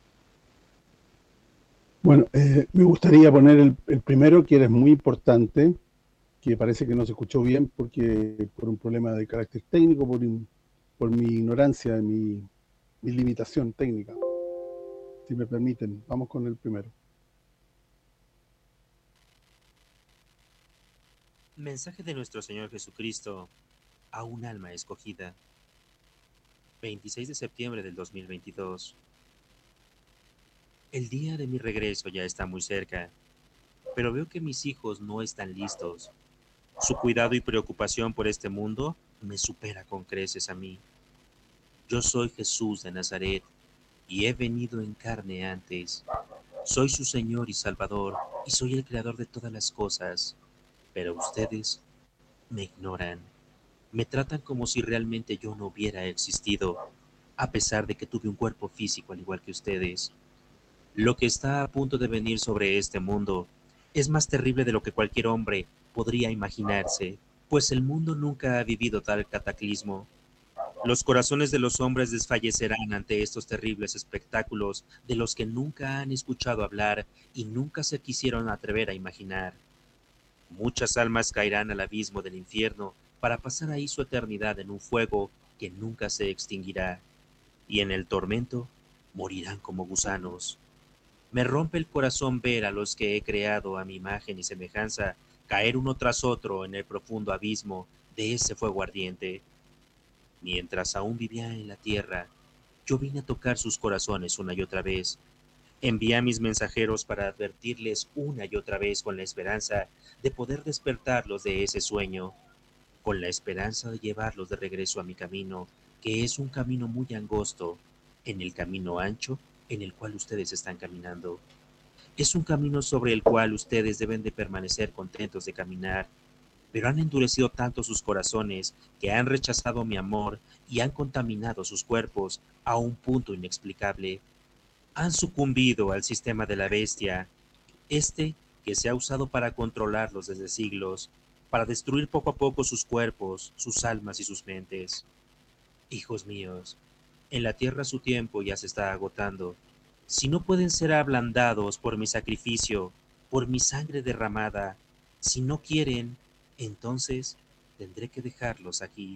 Bueno, me gustaría poner el primero, que era muy importante, que parece que no se escuchó bien porque por un problema de carácter técnico, por mi ignorancia, mi limitación técnica. Si me permiten, vamos con el primero. Mensaje de nuestro Señor Jesucristo a un alma escogida. 26 de septiembre del 2022. El día de mi regreso ya está muy cerca, pero veo que mis hijos no están listos. Su cuidado y preocupación por este mundo me supera con creces a mí. Yo soy Jesús de Nazaret y he venido en carne antes. Soy su Señor y Salvador y soy el creador de todas las cosas, pero ustedes me ignoran. Me tratan como si realmente yo no hubiera existido, a pesar de que tuve un cuerpo físico al igual que ustedes. Lo que está a punto de venir sobre este mundo es más terrible de lo que cualquier hombre podría imaginarse, pues el mundo nunca ha vivido tal cataclismo. Los corazones de los hombres desfallecerán ante estos terribles espectáculos de los que nunca han escuchado hablar y nunca se quisieron atrever a imaginar. Muchas almas caerán al abismo del infierno para pasar ahí su eternidad en un fuego que nunca se extinguirá, y en el tormento morirán como gusanos. Me rompe el corazón ver a los que he creado a mi imagen y semejanza caer uno tras otro en el profundo abismo de ese fuego ardiente. Mientras aún vivía en la tierra, yo vine a tocar sus corazones una y otra vez. Envié a mis mensajeros para advertirles una y otra vez con la esperanza de poder despertarlos de ese sueño, con la esperanza de llevarlos de regreso a mi camino, que es un camino muy angosto, en el camino ancho en el cual ustedes están caminando. Es un camino sobre el cual ustedes deben de permanecer contentos de caminar, pero han endurecido tanto sus corazones que han rechazado mi amor y han contaminado sus cuerpos a un punto inexplicable. Han sucumbido al sistema de la bestia, este que se ha usado para controlarlos desde siglos, para destruir poco a poco sus cuerpos, sus almas y sus mentes. Hijos míos, en la tierra su tiempo ya se está agotando. Si no pueden ser ablandados por mi sacrificio, por mi sangre derramada, si no quieren, entonces tendré que dejarlos aquí.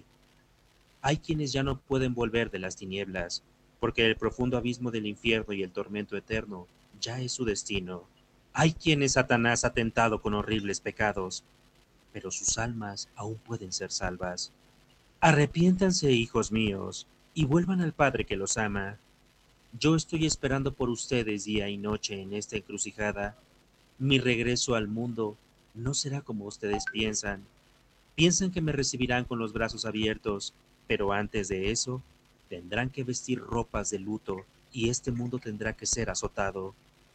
Hay quienes ya no pueden volver de las tinieblas, porque el profundo abismo del infierno y el tormento eterno ya es su destino. Hay quienes Satanás ha tentado con horribles pecados, pero sus almas aún pueden ser salvas. Arrepiéntanse, hijos míos, y vuelvan al Padre que los ama. Yo estoy esperando por ustedes día y noche en esta encrucijada. Mi regreso al mundo no será como ustedes piensan. Piensan que me recibirán con los brazos abiertos, pero antes de eso, tendrán que vestir ropas de luto y este mundo tendrá que ser azotado.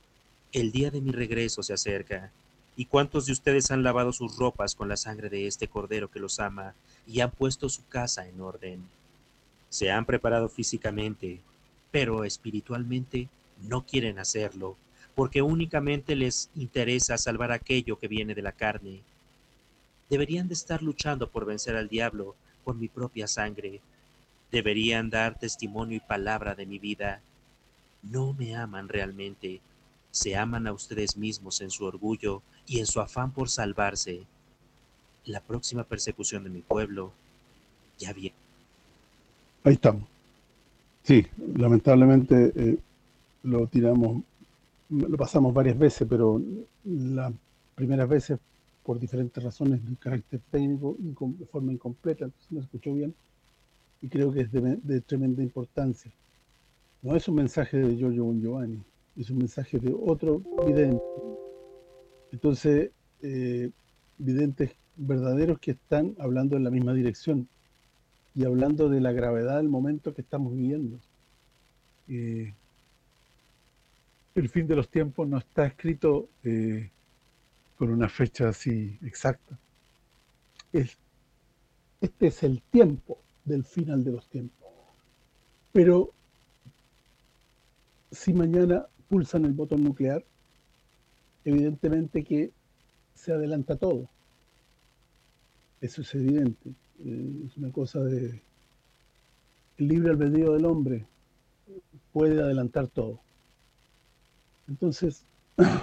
El día de mi regreso se acerca. ¿Y cuántos de ustedes han lavado sus ropas con la sangre de este Cordero que los ama y han puesto su casa en orden? Se han preparado físicamente, pero espiritualmente no quieren hacerlo, porque únicamente les interesa salvar aquello que viene de la carne. Deberían de estar luchando por vencer al diablo con mi propia sangre. Deberían dar testimonio y palabra de mi vida. No me aman realmente. Se aman a ustedes mismos en su orgullo y en su afán por salvarse. La próxima persecución de mi pueblo ya viene. Ahí estamos. Sí, lamentablemente lo tiramos, lo pasamos varias veces, pero las primeras veces, por diferentes razones de carácter técnico, de forma incompleta, entonces no se escuchó bien, y creo que es de tremenda importancia. No es un mensaje de Giorgio Bon Giovanni, es un mensaje de otro vidente. Entonces, videntes verdaderos que están hablando en la misma dirección y hablando de la gravedad del momento que estamos viviendo. El fin de los tiempos no está escrito con una fecha así exacta. Este es el tiempo del final de los tiempos. Pero si mañana pulsan el botón nuclear, evidentemente que se adelanta todo. Eso es evidente. Es una cosa de... El libre albedrío del hombre puede adelantar todo. Entonces,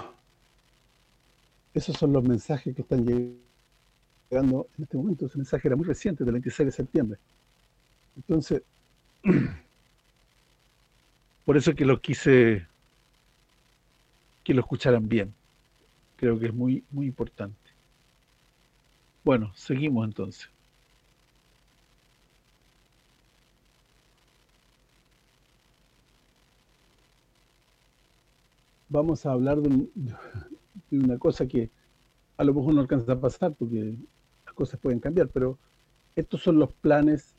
esos son los mensajes que están llegando en este momento. Ese mensaje era muy reciente, del 26 de septiembre. Entonces, por eso es que lo quise que lo escucharan bien. Creo que es muy, muy importante. Bueno, seguimos entonces. Vamos a hablar de una cosa que a lo mejor no alcanza a pasar porque las cosas pueden cambiar, pero estos son los planes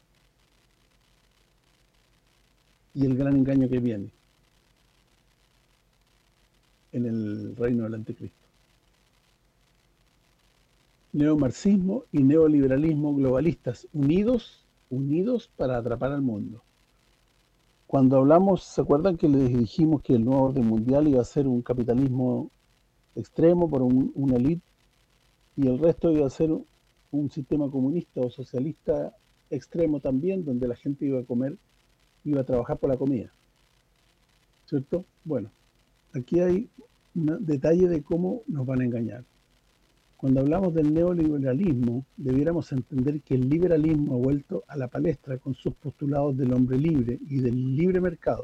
y el gran engaño que viene en el reino del anticristo. Neomarxismo y neoliberalismo globalistas unidos para atrapar al mundo. Cuando hablamos, ¿se acuerdan que les dijimos que el nuevo orden mundial iba a ser un capitalismo extremo por una élite y el resto iba a ser un sistema comunista o socialista extremo también, donde la gente iba a comer, iba a trabajar por la comida? ¿Cierto? Bueno, aquí hay un detalle de cómo nos van a engañar. Cuando hablamos del neoliberalismo, debiéramos entender que el liberalismo ha vuelto a la palestra con sus postulados del hombre libre y del libre mercado.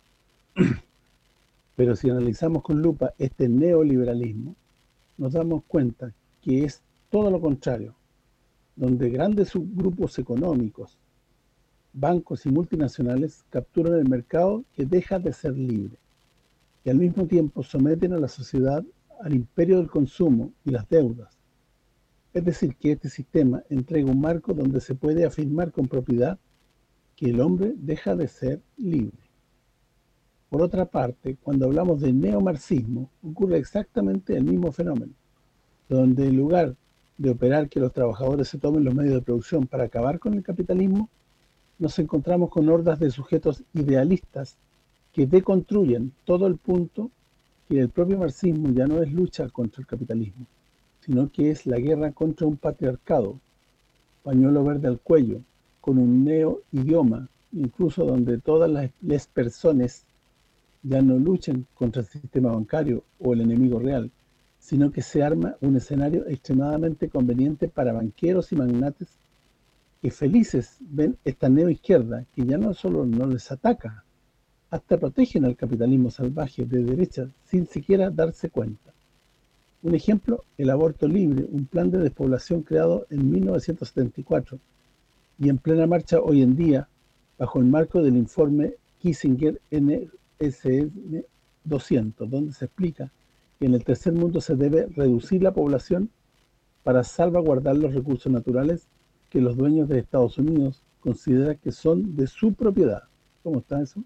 Pero si analizamos con lupa este neoliberalismo, nos damos cuenta que es todo lo contrario, donde grandes subgrupos económicos, bancos y multinacionales capturan el mercado que deja de ser libre y al mismo tiempo someten a la sociedad al imperio del consumo y las deudas. Es decir, que este sistema entrega un marco donde se puede afirmar con propiedad que el hombre deja de ser libre. Por otra parte, cuando hablamos de neomarxismo, ocurre exactamente el mismo fenómeno, donde en lugar de operar que los trabajadores se tomen los medios de producción para acabar con el capitalismo, nos encontramos con hordas de sujetos idealistas que deconstruyen todo el punto que el propio marxismo ya no es lucha contra el capitalismo, sino que es la guerra contra un patriarcado, pañuelo verde al cuello, con un neo-idioma, incluso donde todas las personas ya no luchen contra el sistema bancario o el enemigo real, sino que se arma un escenario extremadamente conveniente para banqueros y magnates que felices ven esta neoizquierda que ya no solo no les ataca, hasta protegen al capitalismo salvaje de derecha sin siquiera darse cuenta. Un ejemplo, el aborto libre, un plan de despoblación creado en 1974 y en plena marcha hoy en día bajo el marco del informe Kissinger NSN 200, donde se explica que en el tercer mundo se debe reducir la población para salvaguardar los recursos naturales que los dueños de Estados Unidos consideran que son de su propiedad. ¿Cómo está eso?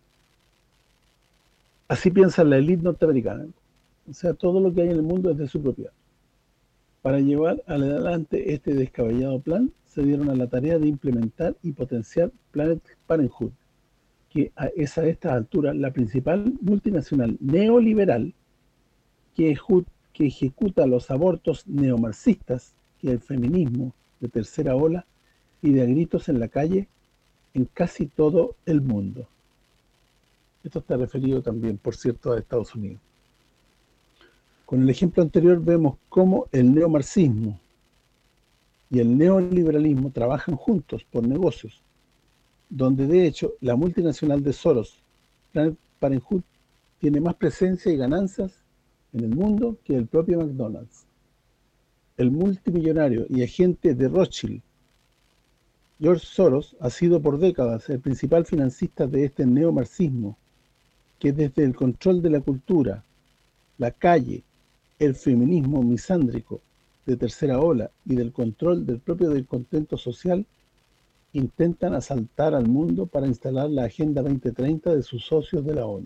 Así piensa la élite norteamericana. O sea, todo lo que hay en el mundo es de su propiedad. Para llevar adelante este descabellado plan, se dieron a la tarea de implementar y potenciar Planned Parenthood, que es a esta altura la principal multinacional neoliberal que ejecuta los abortos neomarxistas que el feminismo de tercera ola y de a gritos en la calle en casi todo el mundo. Esto está referido también, por cierto, a Estados Unidos. Con el ejemplo anterior vemos cómo el neomarxismo y el neoliberalismo trabajan juntos por negocios, donde de hecho la multinacional de Soros, Planned Parenthood, tiene más presencia y ganancias en el mundo que el propio McDonald's. El multimillonario y agente de Rothschild, George Soros, ha sido por décadas el principal financista de este neomarxismo, que desde el control de la cultura, la calle, el feminismo misándrico de tercera ola y del control del propio descontento social, intentan asaltar al mundo para instalar la Agenda 2030 de sus socios de la ONU.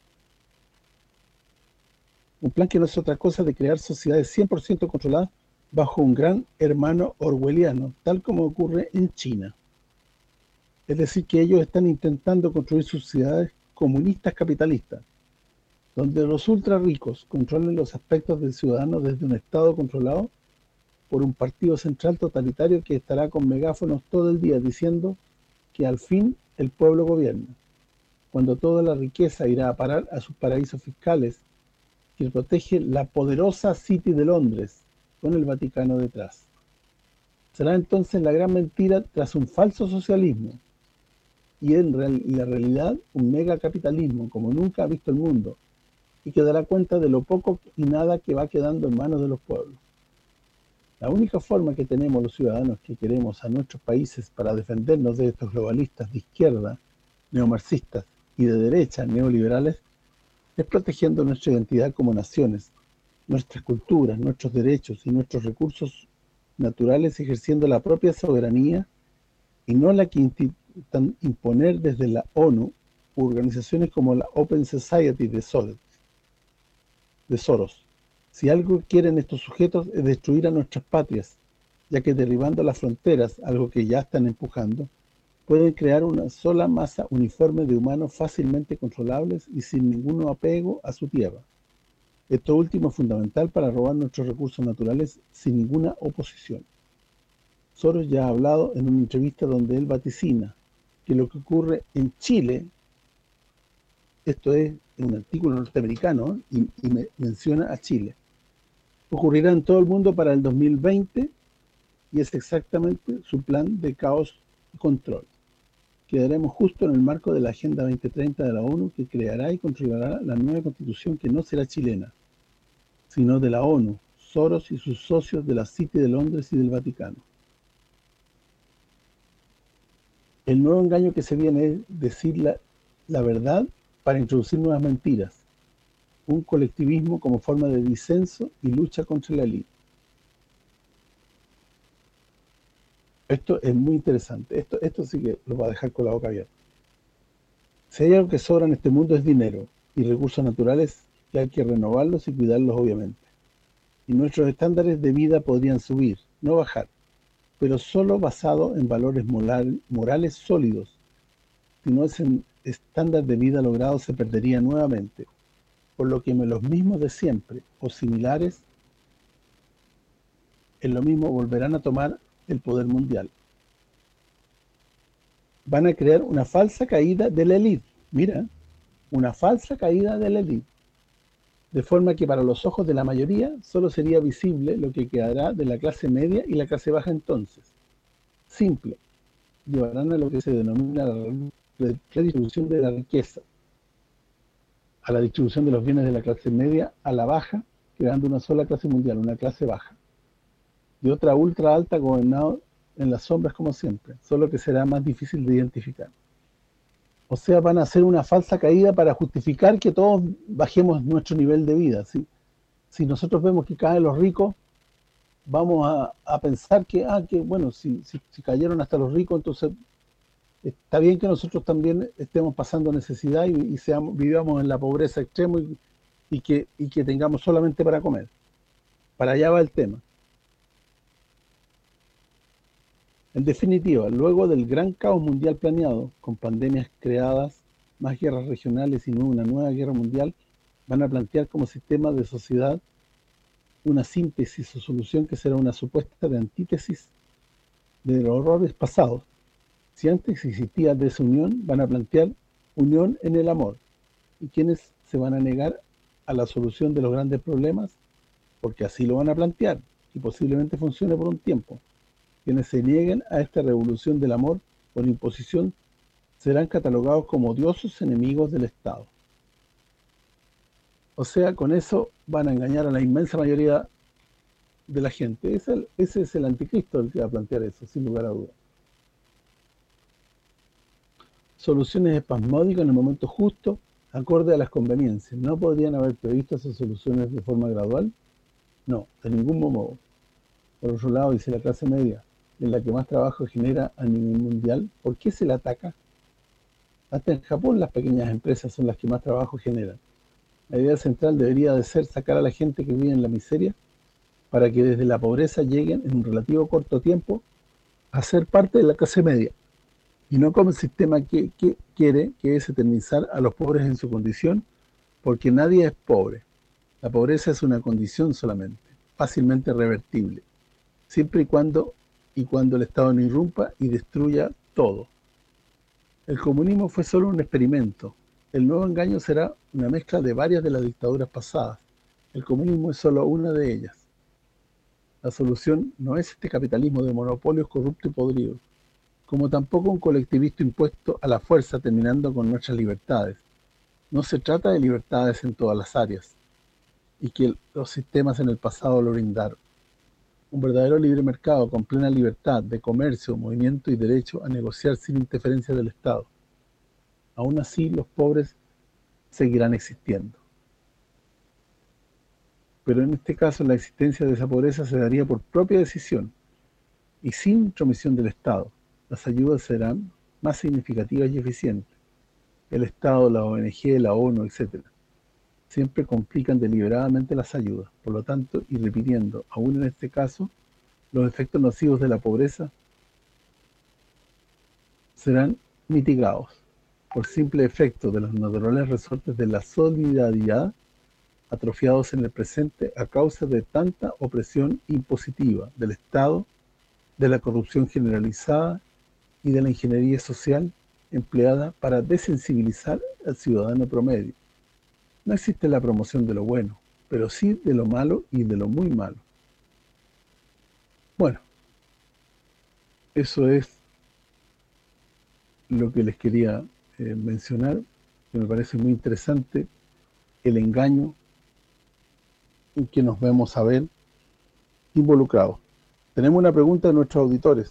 Un plan que no es otra cosa de crear sociedades 100% controladas bajo un gran hermano orwelliano, tal como ocurre en China. Es decir, que ellos están intentando construir sociedades comunistas capitalistas, donde los ultra ricos controlen los aspectos del ciudadano desde un Estado controlado por un partido central totalitario que estará con megáfonos todo el día diciendo que al fin el pueblo gobierna, cuando toda la riqueza irá a parar a sus paraísos fiscales que protege la poderosa City de Londres, con el Vaticano detrás. Será entonces la gran mentira tras un falso socialismo, y en la realidad un megacapitalismo como nunca ha visto el mundo, y que dará cuenta de lo poco y nada que va quedando en manos de los pueblos. La única forma que tenemos los ciudadanos que queremos a nuestros países para defendernos de estos globalistas de izquierda, neomarxistas y de derecha, neoliberales, es protegiendo nuestra identidad como naciones, nuestras culturas, nuestros derechos y nuestros recursos naturales, ejerciendo la propia soberanía y no la que intentan imponer desde la ONU u organizaciones como la Open Society de Soros. Si algo quieren estos sujetos es destruir a nuestras patrias, ya que derribando las fronteras, algo que ya están empujando, pueden crear una sola masa uniforme de humanos fácilmente controlables y sin ningún apego a su tierra. Esto último es fundamental para robar nuestros recursos naturales sin ninguna oposición. Soros ya ha hablado en una entrevista donde él vaticina que lo que ocurre en Chile, esto es un artículo norteamericano, y menciona a Chile, ocurrirá en todo el mundo para el 2020 y es exactamente su plan de caos y control. Quedaremos justo en el marco de la Agenda 2030 de la ONU, que creará y controlará la nueva constitución que no será chilena, sino de la ONU, Soros y sus socios de la City de Londres y del Vaticano. El nuevo engaño que se viene es decir la verdad para introducir nuevas mentiras, un colectivismo como forma de disenso y lucha contra la élite. Esto es muy interesante, esto sí que lo va a dejar con la boca abierta. Si hay algo que sobra en este mundo es dinero y recursos naturales que hay que renovarlos y cuidarlos obviamente. Y nuestros estándares de vida podrían subir, no bajar, pero solo basado en valores morales sólidos. Si no ese estándar de vida logrado se perdería nuevamente, por lo que los mismos de siempre o similares en lo mismo volverán a tomar el poder mundial. Van a crear una falsa caída de la élite, mira, una falsa caída de la élite, de forma que para los ojos de la mayoría solo sería visible lo que quedará de la clase media y la clase baja entonces. Simple, llevarán a lo que se denomina la redistribución de la riqueza, a la distribución de los bienes de la clase media a la baja, creando una sola clase mundial, una clase baja, y otra ultra alta gobernado en las sombras como siempre, solo que será más difícil de identificar. O sea, van a hacer una falsa caída para justificar que todos bajemos nuestro nivel de vida, ¿sí? Si nosotros vemos que caen los ricos, vamos a pensar que bueno, si cayeron hasta los ricos, entonces está bien que nosotros también estemos pasando necesidad y vivamos en la pobreza extrema y que tengamos solamente para comer. Para allá va el tema. En definitiva, luego del gran caos mundial planeado, con pandemias creadas, más guerras regionales y una nueva guerra mundial, van a plantear como sistema de sociedad una síntesis o solución que será una supuesta de antítesis de los horrores pasados. Si antes existía desunión, van a plantear unión en el amor. ¿Y quiénes se van a negar a la solución de los grandes problemas? Porque así lo van a plantear y posiblemente funcione por un tiempo. Quienes se nieguen a esta revolución del amor por imposición serán catalogados como odiosos enemigos del Estado. O sea, con eso van a engañar a la inmensa mayoría de la gente. Ese es el anticristo el que va a plantear eso, sin lugar a dudas. Soluciones espasmódicas en el momento justo, acorde a las conveniencias. ¿No podrían haber previsto esas soluciones de forma gradual? No, de ningún modo. Por otro lado, dice la clase media, en la que más trabajo genera a nivel mundial, ¿por qué se la ataca? Hasta en Japón las pequeñas empresas son las que más trabajo generan. La idea central debería de ser sacar a la gente que vive en la miseria para que desde la pobreza lleguen en un relativo corto tiempo a ser parte de la clase media, y no como el sistema que quiere, que es eternizar a los pobres en su condición, porque nadie es pobre. La pobreza es una condición solamente, fácilmente revertible, siempre y cuando el Estado no irrumpa y destruya todo. El comunismo fue solo un experimento. El nuevo engaño será una mezcla de varias de las dictaduras pasadas. El comunismo es solo una de ellas. La solución no es este capitalismo de monopolios corrupto y podrido, como tampoco un colectivista impuesto a la fuerza terminando con nuestras libertades. No se trata de libertades en todas las áreas, y que los sistemas en el pasado lo brindaron. Un verdadero libre mercado con plena libertad de comercio, movimiento y derecho a negociar sin interferencia del Estado. Aún así, los pobres seguirán existiendo. Pero en este caso, la existencia de esa pobreza se daría por propia decisión y sin intromisión del Estado. Las ayudas serán más significativas y eficientes. El Estado, la ONG, la ONU, etcétera, siempre complican deliberadamente las ayudas. Por lo tanto, y repitiendo, aún en este caso, los efectos nocivos de la pobreza serán mitigados por simple efecto de los naturales resortes de la solidaridad atrofiados en el presente a causa de tanta opresión impositiva del Estado, de la corrupción generalizada y de la ingeniería social empleada para desensibilizar al ciudadano promedio. No existe la promoción de lo bueno, pero sí de lo malo y de lo muy malo. Bueno, eso es lo que les quería mencionar, que me parece muy interesante el engaño en que nos vemos a ver involucrados. Tenemos una pregunta de nuestros auditores.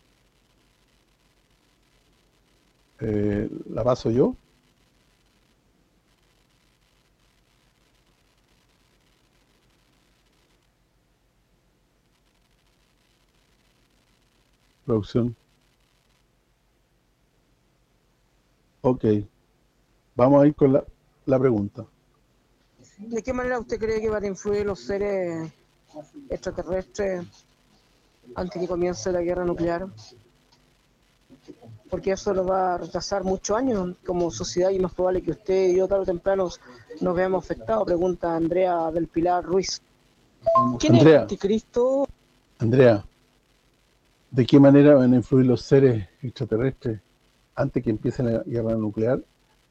¿La paso yo? Producción. Ok. Vamos a ir con la pregunta. ¿De qué manera usted cree que van a influir los seres extraterrestres antes que comience la guerra nuclear? Porque eso lo va a retrasar muchos años como sociedad, y es más probable que usted y yo tarde o temprano nos veamos afectados. Pregunta Andrea del Pilar Ruiz. ¿Quién es el anticristo? Andrea, ¿de qué manera van a influir los seres extraterrestres antes que empiece la guerra nuclear?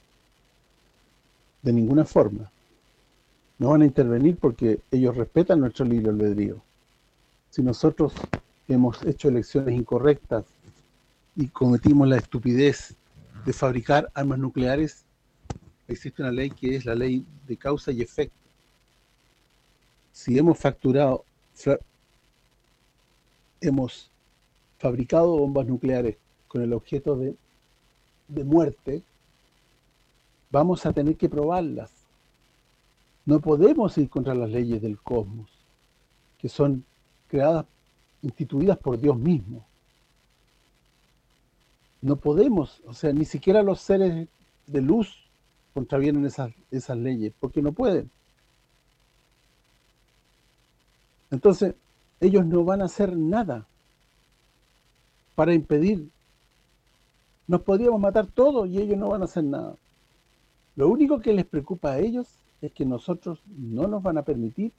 De ninguna forma. No van a intervenir porque ellos respetan nuestro libre albedrío. Si nosotros hemos hecho elecciones incorrectas y cometimos la estupidez de fabricar armas nucleares, existe una ley que es la ley de causa y efecto. Si hemos fabricado bombas nucleares con el objeto de muerte, vamos a tener que probarlas. No podemos ir contra las leyes del cosmos, que son creadas, instituidas por Dios mismo. No podemos, o sea, ni siquiera los seres de luz contravienen esas leyes, porque no pueden. Entonces, ellos no van a hacer nada para impedir. Nos podríamos matar todos y ellos no van a hacer nada. Lo único que les preocupa a ellos es que nosotros no van a permitir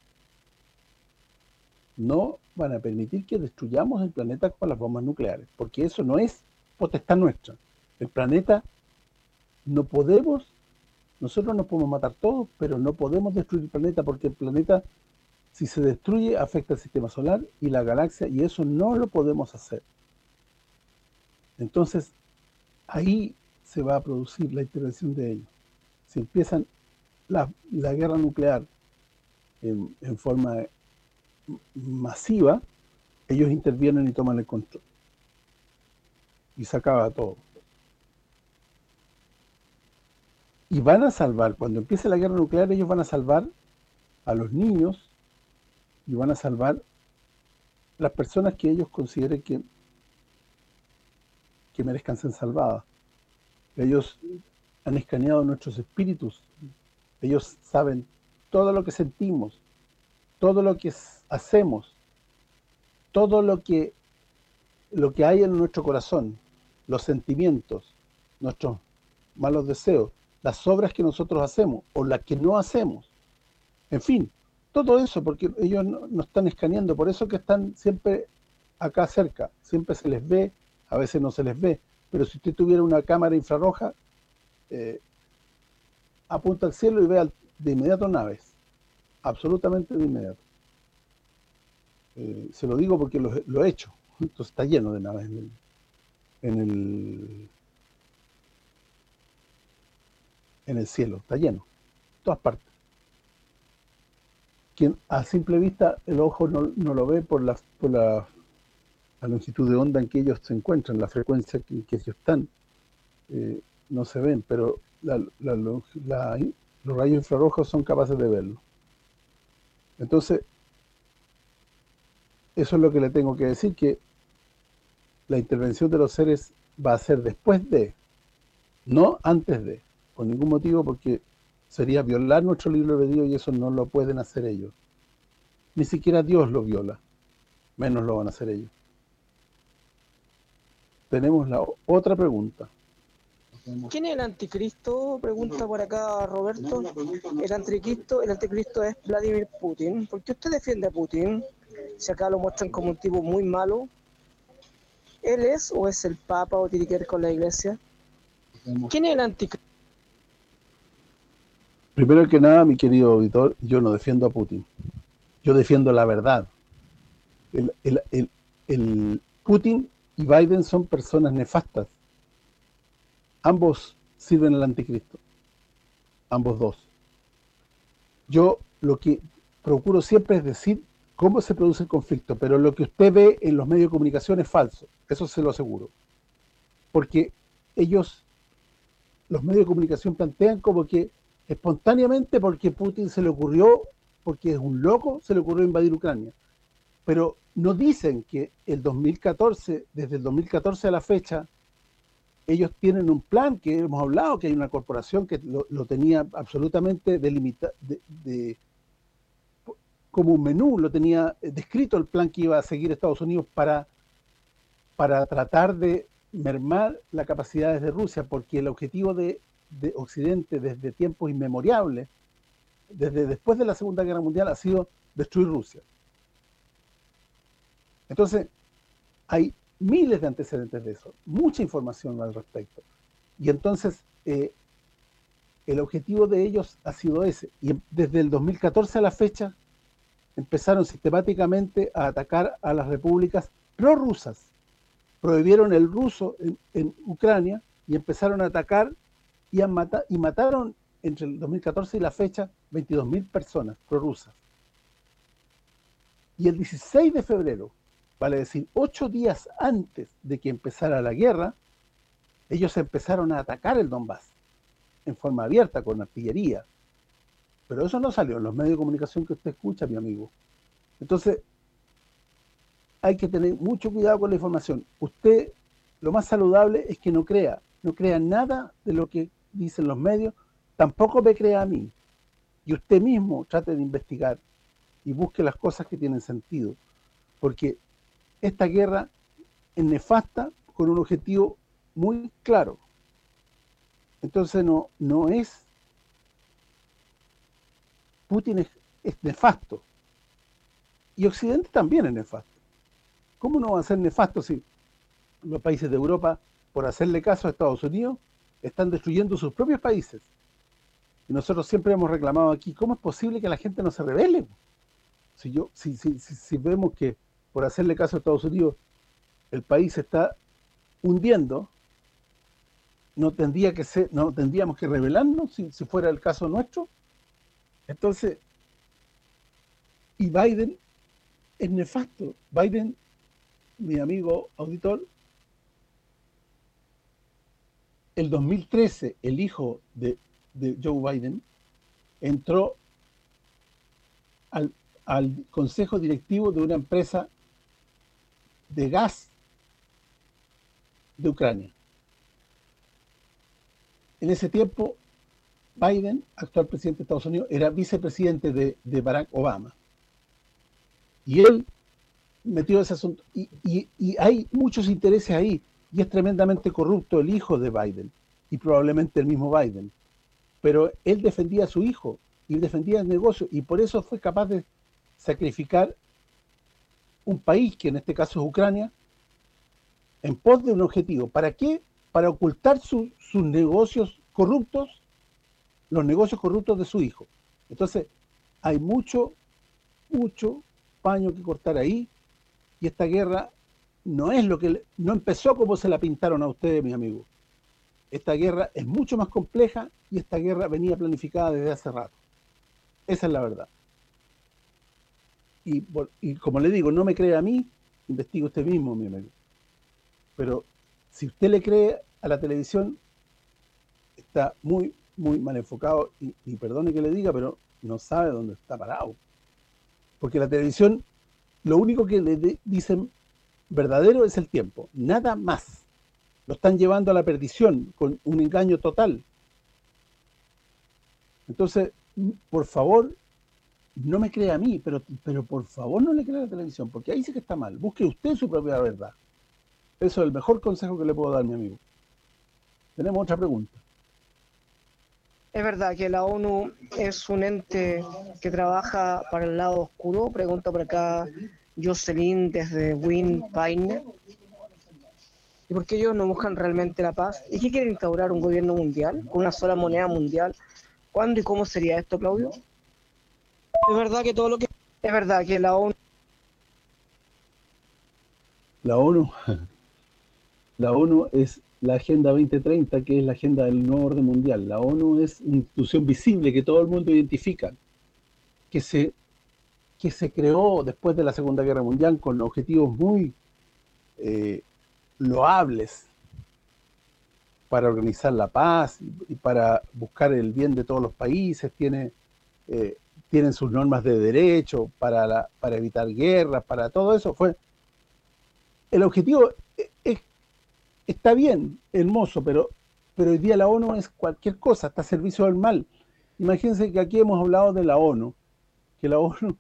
que destruyamos el planeta con las bombas nucleares, porque eso no es potestad nuestra. El planeta nosotros nos podemos matar todos, pero no podemos destruir el planeta, porque el planeta, si se destruye, afecta al sistema solar y la galaxia, y eso no lo podemos hacer. Entonces, ahí se va a producir la intervención de ellos. Si empiezan la guerra nuclear en forma masiva, ellos intervienen y toman el control. Y se acaba todo. Y van a salvar, cuando empiece la guerra nuclear, ellos van a salvar a los niños y van a salvar las personas que ellos consideren que merezcan ser salvadas. Ellos han escaneado nuestros espíritus. Ellos saben todo lo que sentimos, todo lo que hacemos, todo lo que hay en nuestro corazón, los sentimientos, nuestros malos deseos, las obras que nosotros hacemos o las que no hacemos. En fin, todo eso, porque ellos nos están escaneando, por eso que están siempre acá cerca, siempre se les ve, a veces no se les ve, pero si usted tuviera una cámara infrarroja, apunta al cielo y ve de inmediato naves, absolutamente de inmediato. Se lo digo porque lo he hecho, entonces está lleno de naves en el cielo, está lleno, en todas partes. Quien a simple vista el ojo no lo ve por la longitud de onda en que ellos se encuentran, la frecuencia que ellos están, no se ven, pero los rayos infrarrojos son capaces de verlo. Entonces, eso es lo que le tengo que decir, que la intervención de los seres va a ser después de, no antes de, por ningún motivo, porque sería violar nuestro libre albedrío y eso no lo pueden hacer ellos. Ni siquiera Dios lo viola, menos lo van a hacer ellos. Tenemos la otra pregunta. ¿Quién es el anticristo? Pregunta por acá Roberto. El anticristo es Vladimir Putin. ¿Por qué usted defiende a Putin? Si acá lo muestran como un tipo muy malo. ¿Él es o es el Papa o tiene que ver con la Iglesia? ¿Quién es el anticristo? Primero que nada, mi querido auditor, yo no defiendo a Putin. Yo defiendo la verdad. El Putin y Biden son personas nefastas. Ambos sirven al anticristo. Ambos dos. Yo lo que procuro siempre es decir cómo se produce el conflicto, pero lo que usted ve en los medios de comunicación es falso. Eso se lo aseguro. Porque ellos, los medios de comunicación plantean como que espontáneamente porque Putin se le ocurrió, porque es un loco, se le ocurrió invadir Ucrania. Pero no dicen que el 2014, desde el 2014 a la fecha, ellos tienen un plan que hemos hablado, que hay una corporación que lo tenía absolutamente delimitado, como un menú, lo tenía descrito el plan que iba a seguir Estados Unidos para tratar de mermar las capacidades de Rusia, porque el objetivo de Occidente desde tiempos inmemorables, desde después de la Segunda Guerra Mundial, ha sido destruir Rusia. Entonces, hay miles de antecedentes de eso, mucha información al respecto. Y entonces, el objetivo de ellos ha sido ese. Y desde el 2014 a la fecha, empezaron sistemáticamente a atacar a las repúblicas prorrusas. Prohibieron el ruso en Ucrania y empezaron a atacar y mataron entre el 2014 y la fecha 22.000 personas prorrusas. Y el 16 de febrero, vale decir 8 días antes de que empezara la guerra, ellos empezaron a atacar el Donbass en forma abierta, con artillería. Pero eso no salió en los medios de comunicación que usted escucha, mi amigo. Entonces, hay que tener mucho cuidado con la información. Usted, lo más saludable es que no crea nada de lo que dicen los medios, tampoco me crea a mí. Y usted mismo trate de investigar y busque las cosas que tienen sentido. Porque esta guerra es nefasta con un objetivo muy claro. Entonces no es... Putin es nefasto. Y Occidente también es nefasto. ¿Cómo no va a ser nefasto si los países de Europa, por hacerle caso a Estados Unidos, están destruyendo sus propios países? Y nosotros siempre hemos reclamado aquí, ¿cómo es posible que la gente no se rebele? Si vemos que por hacerle caso a Estados Unidos el país se está hundiendo, no tendríamos que rebelarnos si fuera el caso nuestro. Entonces, y Biden es nefasto. Biden, mi amigo auditor, el 2013, el hijo de Joe Biden entró al consejo directivo de una empresa de gas de Ucrania. En ese tiempo, Biden, actual presidente de Estados Unidos, era vicepresidente de Barack Obama. Y él metió ese asunto. Y hay muchos intereses ahí. Y es tremendamente corrupto el hijo de Biden. Y probablemente el mismo Biden. Pero él defendía a su hijo. Y defendía el negocio. Y por eso fue capaz de sacrificar un país, que en este caso es Ucrania, en pos de un objetivo. ¿Para qué? Para ocultar sus negocios corruptos, los negocios corruptos de su hijo. Entonces, hay mucho paño que cortar ahí, y esta guerra no es no empezó como se la pintaron a ustedes, mis amigos. Esta guerra es mucho más compleja, y esta guerra venía planificada desde hace rato. Esa es la verdad. Y como le digo, no me cree a mí, investigue usted mismo, mi amigo. Pero si usted le cree a la televisión, está muy mal enfocado, y perdone que le diga, pero no sabe dónde está parado. Porque la televisión, lo único que le dicen verdadero es el tiempo, nada más. Lo están llevando a la perdición con un engaño total. Entonces, por favor, no me crea a mí, pero por favor no le crea a la televisión, porque ahí sí que está mal. Busque usted su propia verdad. Eso es el mejor consejo que le puedo dar, mi amigo. Tenemos otra pregunta. ¿Es verdad que la ONU es un ente que trabaja para el lado oscuro? Pregunta por acá Jocelyn desde Win Pine. ¿Y por qué ellos no buscan realmente la paz? ¿Y qué quieren instaurar un gobierno mundial, con una sola moneda mundial? ¿Cuándo y cómo sería esto, Claudio? Es verdad que todo lo que... Es verdad que la ONU... La ONU es la Agenda 2030, que es la agenda del nuevo orden mundial. La ONU es una institución visible que todo el mundo identifica, que se creó después de la Segunda Guerra Mundial con objetivos muy loables para organizar la paz y para buscar el bien de todos los países. Tienen sus normas de derecho para evitar guerras, para todo eso. El objetivo está bien, hermoso, pero hoy día la ONU es cualquier cosa, está a servicio del mal. Imagínense que aquí hemos hablado de la ONU, que la ONU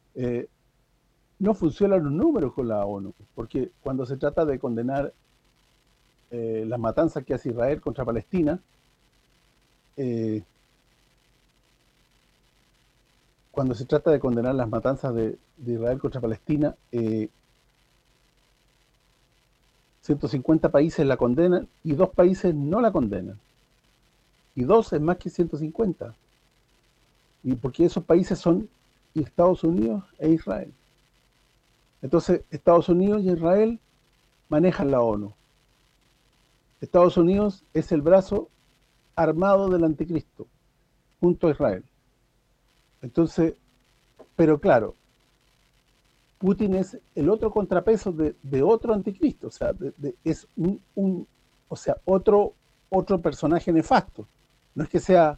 no funcionan los números con la ONU, porque cuando se trata de condenar las matanzas que hace Israel contra Palestina, cuando se trata de condenar las matanzas de Israel contra Palestina, 150 países la condenan y 2 países no la condenan. Y 2 es más que 150. Y porque esos países son Estados Unidos e Israel. Entonces, Estados Unidos y Israel manejan la ONU. Estados Unidos es el brazo armado del anticristo, junto a Israel. Entonces, pero claro, Putin es el otro contrapeso de otro anticristo, o sea, es otro personaje nefasto. No es que sea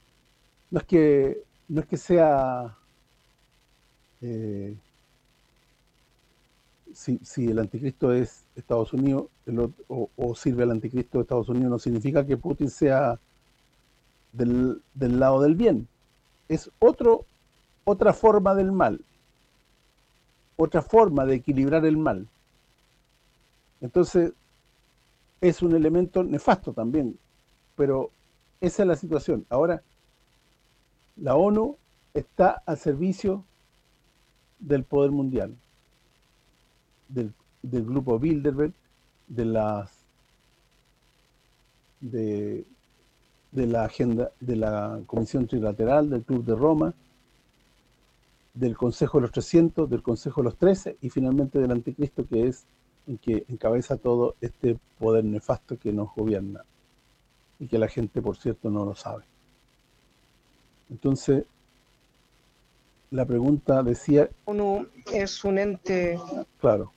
si el anticristo es Estados Unidos, o sirve al anticristo de Estados Unidos, no significa que Putin sea del lado del bien. Es otra forma del mal, otra forma de equilibrar el mal. Entonces, es un elemento nefasto también, pero esa es la situación. Ahora, la ONU está al servicio del poder mundial, del grupo Bilderberg, de la agenda, de la Comisión Trilateral, del Club de Roma, del Consejo de los 300, del Consejo de los 13 y finalmente del Anticristo, que es el que encabeza todo este poder nefasto que nos gobierna y que la gente, por cierto, no lo sabe. Entonces, la pregunta decía... ONU es un ente... Claro.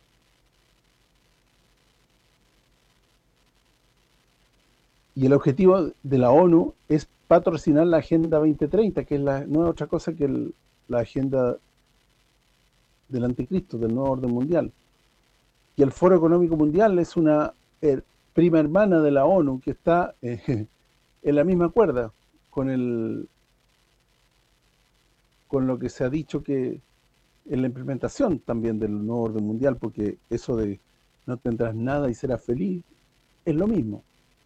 Y el objetivo de la ONU es patrocinar la Agenda 2030, que es no es otra cosa que la agenda del anticristo, del nuevo orden mundial. Y el Foro Económico Mundial es una prima hermana de la ONU que está en la misma cuerda con lo que se ha dicho que en la implementación también del nuevo orden mundial, porque eso de no tendrás nada y serás feliz es lo mismo.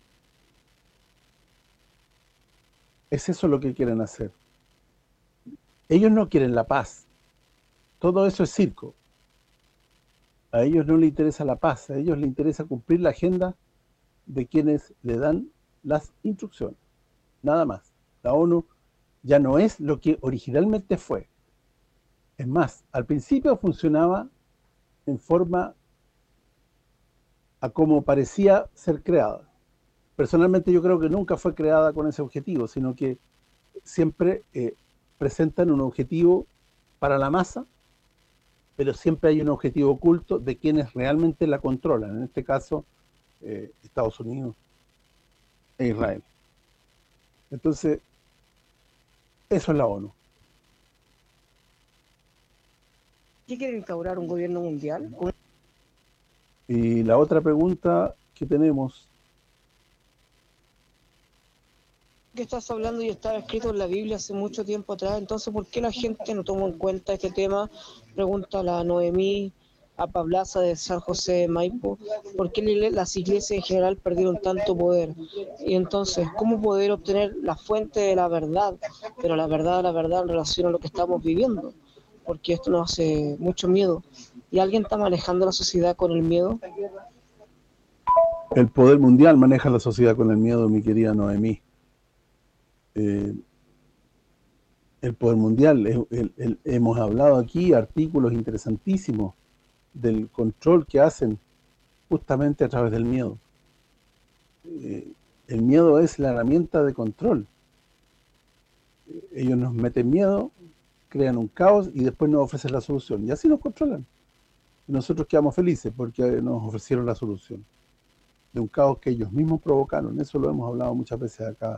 Es eso lo que quieren hacer. Ellos no quieren la paz. Todo eso es circo. A ellos no les interesa la paz, a ellos les interesa cumplir la agenda de quienes le dan las instrucciones. Nada más. La ONU ya no es lo que originalmente fue. Es más, al principio funcionaba en forma a como parecía ser creada. Personalmente yo creo que nunca fue creada con ese objetivo, sino que siempre presentan un objetivo para la masa, pero siempre hay un objetivo oculto de quienes realmente la controlan, en este caso Estados Unidos e Israel. Entonces, eso es la ONU. ¿Qué quiere instaurar un gobierno mundial? Y la otra pregunta que tenemos... Que estás hablando y estaba escrito en la Biblia hace mucho tiempo atrás, entonces ¿por qué la gente no tomó en cuenta este tema? Pregunta a la Noemí Apablaza de San José de Maipo, ¿por qué las iglesias en general perdieron tanto poder? Y entonces, ¿cómo poder obtener la fuente de la verdad? Pero la verdad en relación a lo que estamos viviendo, porque esto nos hace mucho miedo. ¿Y alguien está manejando la sociedad con el miedo? El poder mundial maneja la sociedad con el miedo, mi querida Noemí. El poder mundial, hemos hablado aquí artículos interesantísimos del control que hacen justamente a través del miedo. El miedo es la herramienta de control. Ellos nos meten miedo, crean un caos y después nos ofrecen la solución. Y así nos controlan. Y nosotros quedamos felices porque nos ofrecieron la solución de un caos que ellos mismos provocaron. Eso lo hemos hablado muchas veces acá.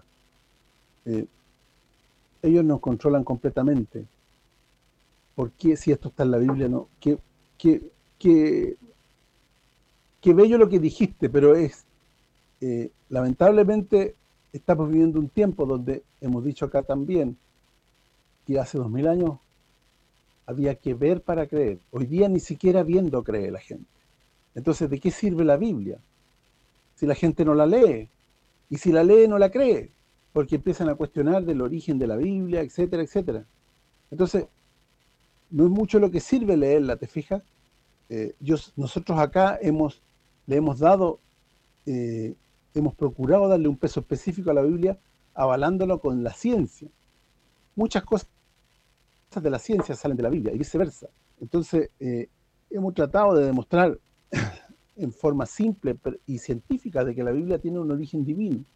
Ellos nos controlan completamente. ¿Por qué si esto está en la Biblia? No, qué bello lo que dijiste, pero es lamentablemente estamos viviendo un tiempo donde hemos dicho acá también que hace 2000 años había que ver para creer. Hoy día ni siquiera viendo cree la gente. Entonces, ¿de qué sirve la Biblia? Si la gente no la lee, y si la lee no la cree, porque empiezan a cuestionar del origen de la Biblia, etcétera, etcétera. Entonces, no es mucho lo que sirve leerla, ¿te fijas? Nosotros acá le hemos dado, hemos procurado darle un peso específico a la Biblia, avalándolo con la ciencia. Muchas cosas de la ciencia salen de la Biblia y viceversa. Entonces, hemos tratado de demostrar en forma simple y científica de que la Biblia tiene un origen divino.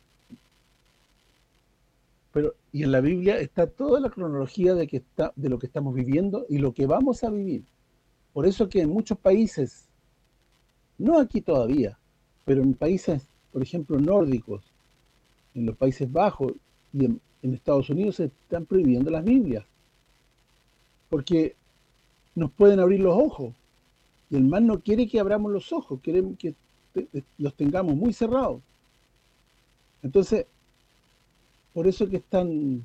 Y en la Biblia está toda la cronología de lo que estamos viviendo y lo que vamos a vivir. Por eso que en muchos países, no aquí todavía, pero en países, por ejemplo, nórdicos, en los Países Bajos y en Estados Unidos se están prohibiendo las Biblias. Porque nos pueden abrir los ojos. Y el mal no quiere que abramos los ojos, quiere que los tengamos muy cerrados. Entonces, por eso que están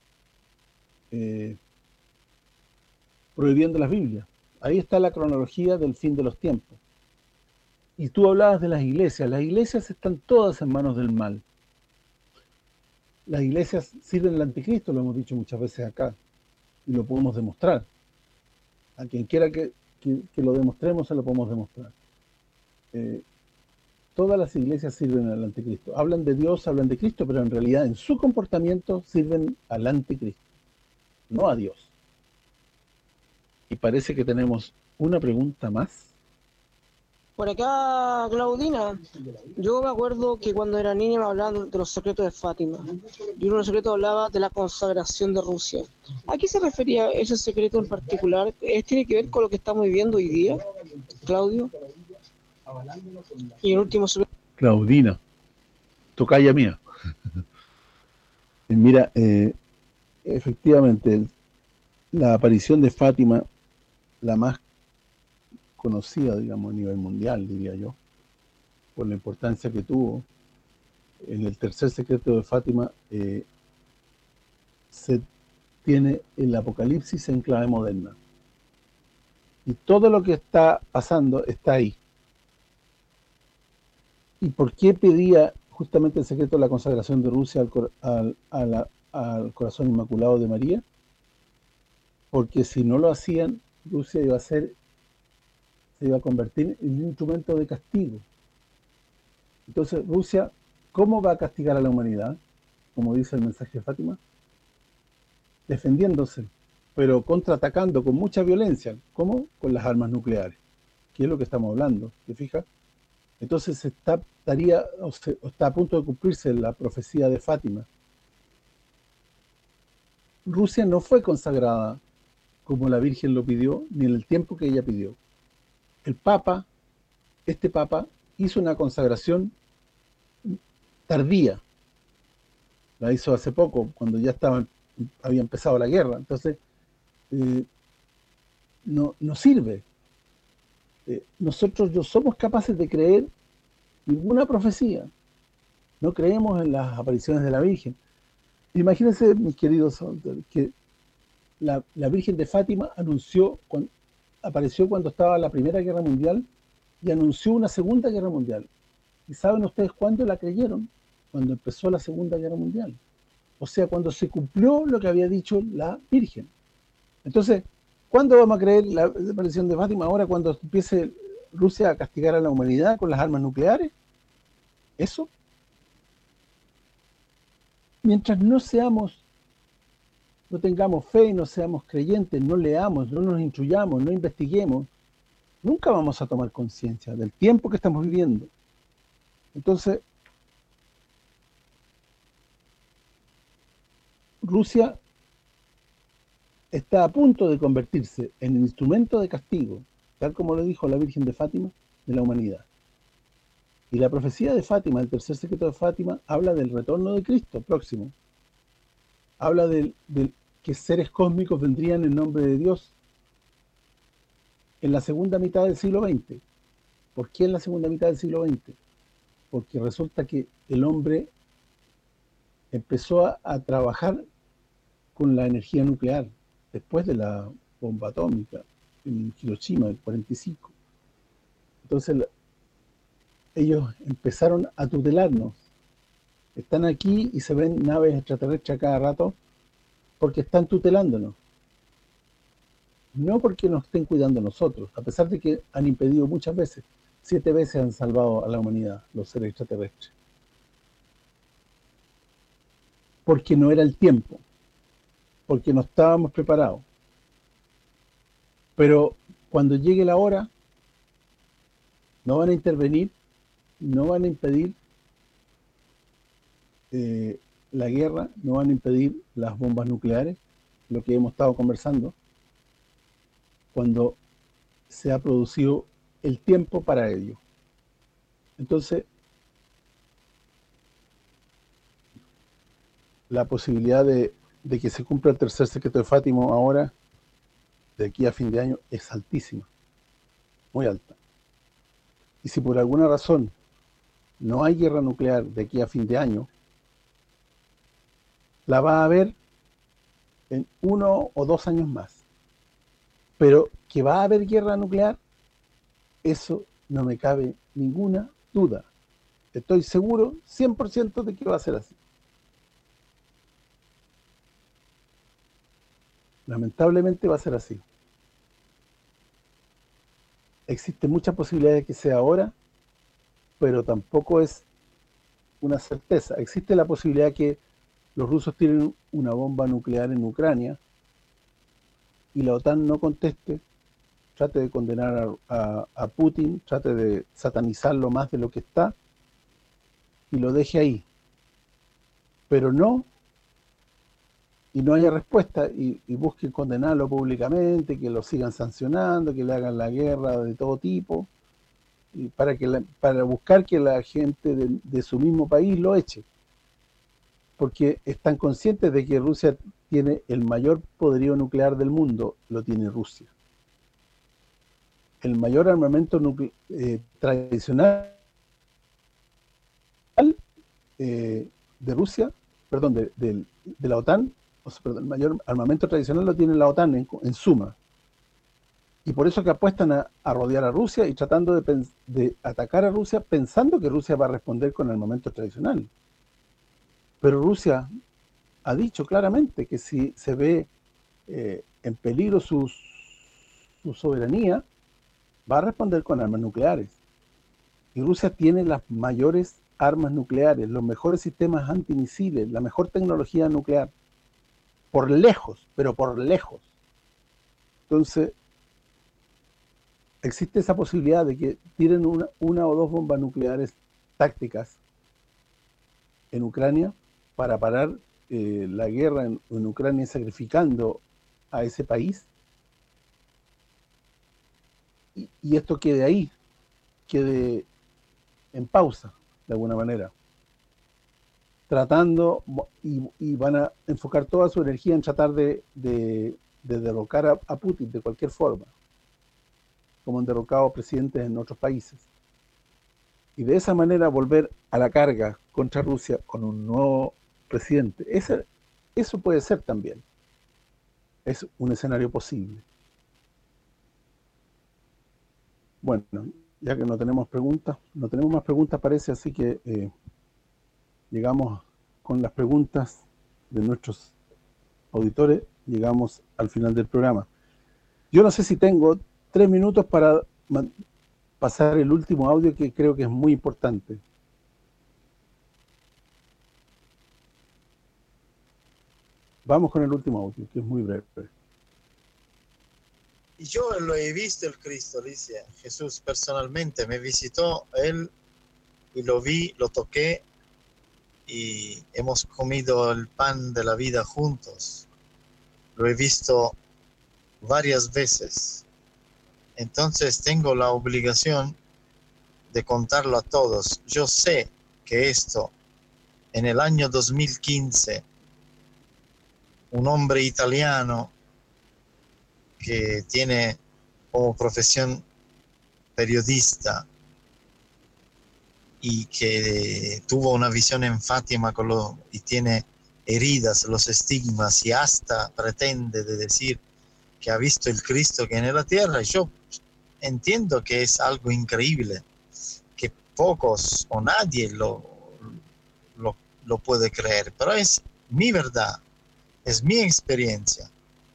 prohibiendo las Biblias. Ahí está la cronología del fin de los tiempos. Y tú hablabas de las iglesias están todas en manos del mal. Las iglesias sirven al anticristo, lo hemos dicho muchas veces acá, y lo podemos demostrar. A quien quiera que lo demostremos, se lo podemos demostrar. Todas las iglesias sirven al anticristo. Hablan de Dios, hablan de Cristo, pero en realidad en su comportamiento sirven al anticristo, no a Dios. Y parece que tenemos una pregunta más. Por acá, Claudina, yo me acuerdo que cuando era niña me hablaban de los secretos de Fátima. Y uno de los secretos hablaba de la consagración de Rusia. ¿A qué se refería ese secreto en particular? ¿Tiene que ver con lo que estamos viviendo hoy día, Claudio? Y el último secreto. Claudina, tocaya mía. Mira, efectivamente, la aparición de Fátima, la más conocida, digamos, a nivel mundial, diría yo, por la importancia que tuvo, en el tercer secreto de Fátima se tiene el Apocalipsis en clave moderna. Y todo lo que está pasando está ahí. ¿Y por qué pedía justamente el secreto de la consagración de Rusia al corazón inmaculado de María? Porque si no lo hacían, Rusia se iba a convertir en un instrumento de castigo. Entonces, Rusia, ¿cómo va a castigar a la humanidad? Como dice el mensaje de Fátima, defendiéndose, pero contraatacando con mucha violencia. ¿Cómo? Con las armas nucleares, que es lo que estamos hablando, ¿te fijas? Entonces está a punto de cumplirse la profecía de Fátima. Rusia no fue consagrada como la Virgen lo pidió, ni en el tiempo que ella pidió. Este Papa, hizo una consagración tardía. La hizo hace poco, cuando ya había empezado la guerra. Entonces, no sirve. Nosotros no somos capaces de creer ninguna profecía. No creemos en las apariciones de la Virgen. Imagínense, mis queridos, que la Virgen de Fátima apareció cuando estaba la Primera Guerra Mundial y anunció una Segunda Guerra Mundial. ¿Y saben ustedes cuándo la creyeron? Cuando empezó la Segunda Guerra Mundial. O sea, cuando se cumplió lo que había dicho la Virgen. Entonces, ¿cuándo vamos a creer la aparición de Fátima? ¿Ahora, cuando empiece Rusia a castigar a la humanidad con las armas nucleares? ¿Eso? Mientras no tengamos fe, no seamos creyentes, no leamos, no nos instruyamos, no investiguemos, nunca vamos a tomar conciencia del tiempo que estamos viviendo. Entonces, Rusia está a punto de convertirse en instrumento de castigo, tal como lo dijo la Virgen de Fátima, de la humanidad. Y la profecía de Fátima, el tercer secreto de Fátima, habla del retorno de Cristo próximo. Habla de que seres cósmicos vendrían en nombre de Dios en la segunda mitad del siglo XX. ¿Por qué en la segunda mitad del siglo XX? Porque resulta que el hombre empezó a trabajar con la energía nuclear después de la bomba atómica en Hiroshima del 45. Entonces ellos empezaron a tutelarnos. Están aquí y se ven naves extraterrestres a cada rato porque están tutelándonos. No porque nos estén cuidando a nosotros, a pesar de que han impedido muchas veces. 7 veces han salvado a la humanidad, los seres extraterrestres. Porque no era el tiempo, porque no estábamos preparados. Pero cuando llegue la hora, no van a intervenir, no van a impedir la guerra, no van a impedir las bombas nucleares, lo que hemos estado conversando, cuando se ha producido el tiempo para ello. Entonces, la posibilidad de que se cumpla el tercer secreto de Fátima ahora, de aquí a fin de año, es altísima, muy alta. Y si por alguna razón no hay guerra nuclear de aquí a fin de año, la va a haber en 1 o 2 años más. Pero que va a haber guerra nuclear, eso no me cabe ninguna duda. Estoy seguro 100% de que va a ser así. Lamentablemente va a ser así. Existe mucha posibilidad de que sea ahora, pero tampoco es una certeza. Existe la posibilidad que los rusos tienen una bomba nuclear en Ucrania y la OTAN no conteste, trate de condenar a Putin, trate de satanizarlo más de lo que está y lo deje ahí. Pero no, y no haya respuesta, y busquen condenarlo públicamente, que lo sigan sancionando, que le hagan la guerra de todo tipo, y para buscar que la gente de su mismo país lo eche. Porque están conscientes de que Rusia tiene el mayor poderío nuclear del mundo, lo tiene Rusia. El mayor armamento tradicional de Rusia, perdón, de la OTAN, perdón, el mayor armamento tradicional lo tiene la OTAN en suma. Y por eso que apuestan a rodear a Rusia y tratando de atacar a Rusia, pensando que Rusia va a responder con armamento tradicional. Pero Rusia ha dicho claramente que si se ve en peligro su soberanía, va a responder con armas nucleares. Y Rusia tiene las mayores armas nucleares, los mejores sistemas antimisiles, la mejor tecnología nuclear. Por lejos, pero por lejos. Entonces, existe esa posibilidad de que tiren una o dos bombas nucleares tácticas en Ucrania para parar la guerra en Ucrania, sacrificando a ese país, y esto quede ahí, quede en pausa, de alguna manera, tratando, y van a enfocar toda su energía en tratar de derrocar a Putin de cualquier forma, como han derrocado presidentes en otros países, y de esa manera volver a la carga contra Rusia con un nuevo presidente. Eso puede ser también, es un escenario posible. Bueno, ya que no tenemos más preguntas parece, así que llegamos con las preguntas de nuestros auditores, llegamos al final del programa. Yo no sé si tengo 3 minutos para pasar el último audio, que creo que es muy importante. Vamos con el último audio, que es muy breve. Y yo lo he visto el Cristo, dice Jesús personalmente, me visitó él y lo vi, lo toqué y hemos comido el pan de la vida juntos. Lo he visto varias veces. Entonces tengo la obligación de contarlo a todos. Yo sé que esto, en el año 2015, un hombre italiano que tiene como profesión periodista y que tuvo una visión en Fátima y tiene heridas, los estigmas, y hasta pretende de decir que ha visto el Cristo que en la tierra. Yo entiendo que es algo increíble, que pocos o nadie lo puede creer, pero es mi verdad, es mi experiencia.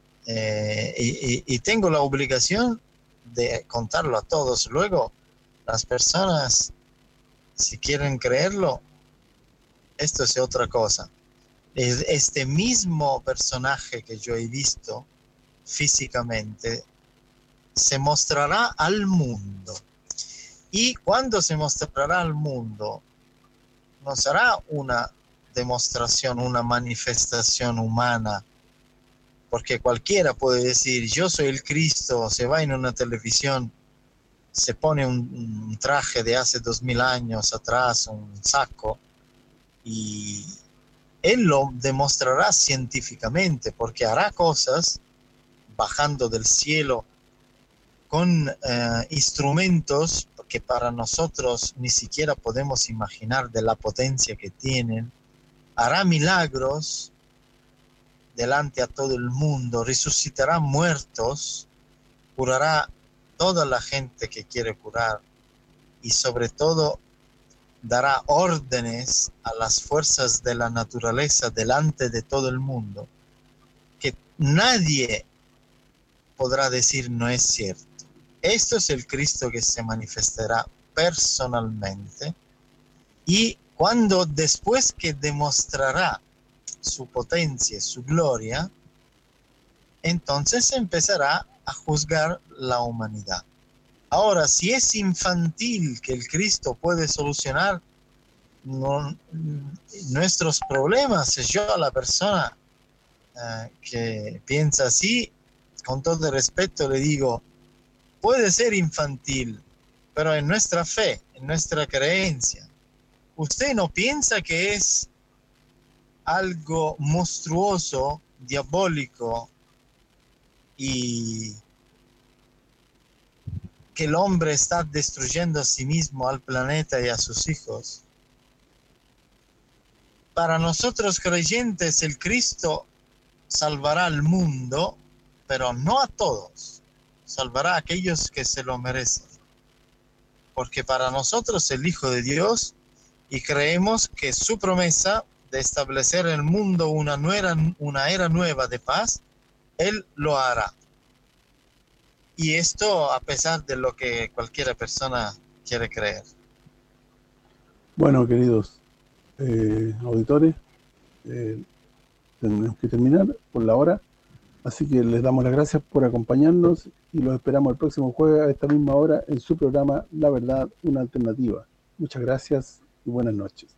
Y tengo la obligación de contarlo a todos. Luego, las personas, si quieren creerlo, esto es otra cosa. Este mismo personaje que yo he visto físicamente se mostrará al mundo. Y cuando se mostrará al mundo, no será una demostración, una manifestación humana, porque cualquiera puede decir, yo soy el Cristo, se va en una televisión, se pone un traje de hace 2000 años atrás, un saco, y él lo demostrará científicamente, porque hará cosas bajando del cielo con instrumentos que para nosotros ni siquiera podemos imaginar de la potencia que tienen. Hará milagros delante a todo el mundo, resucitará muertos, curará toda la gente que quiere curar, y sobre todo dará órdenes a las fuerzas de la naturaleza delante de todo el mundo, que nadie podrá decir no es cierto. Esto es el Cristo que se manifestará personalmente, y cuando después que demostrará su potencia, su gloria, entonces empezará a juzgar la humanidad. Ahora, si es infantil que el Cristo puede solucionar nuestros problemas, yo a la persona que piensa así, con todo el respeto le digo, puede ser infantil, pero en nuestra fe, en nuestra creencia, ¿usted no piensa que es algo monstruoso, diabólico y que el hombre está destruyendo a sí mismo, al planeta y a sus hijos? Para nosotros creyentes, el Cristo salvará al mundo, pero no a todos. Salvará a aquellos que se lo merecen. Porque para nosotros el Hijo de Dios, y creemos que su promesa de establecer en el mundo una era nueva de paz, Él lo hará. Y esto a pesar de lo que cualquier persona quiere creer. Bueno, queridos auditores, tenemos que terminar por la hora, así que les damos las gracias por acompañarnos y los esperamos el próximo jueves a esta misma hora en su programa La Verdad, una Alternativa. Muchas gracias y buenas noches.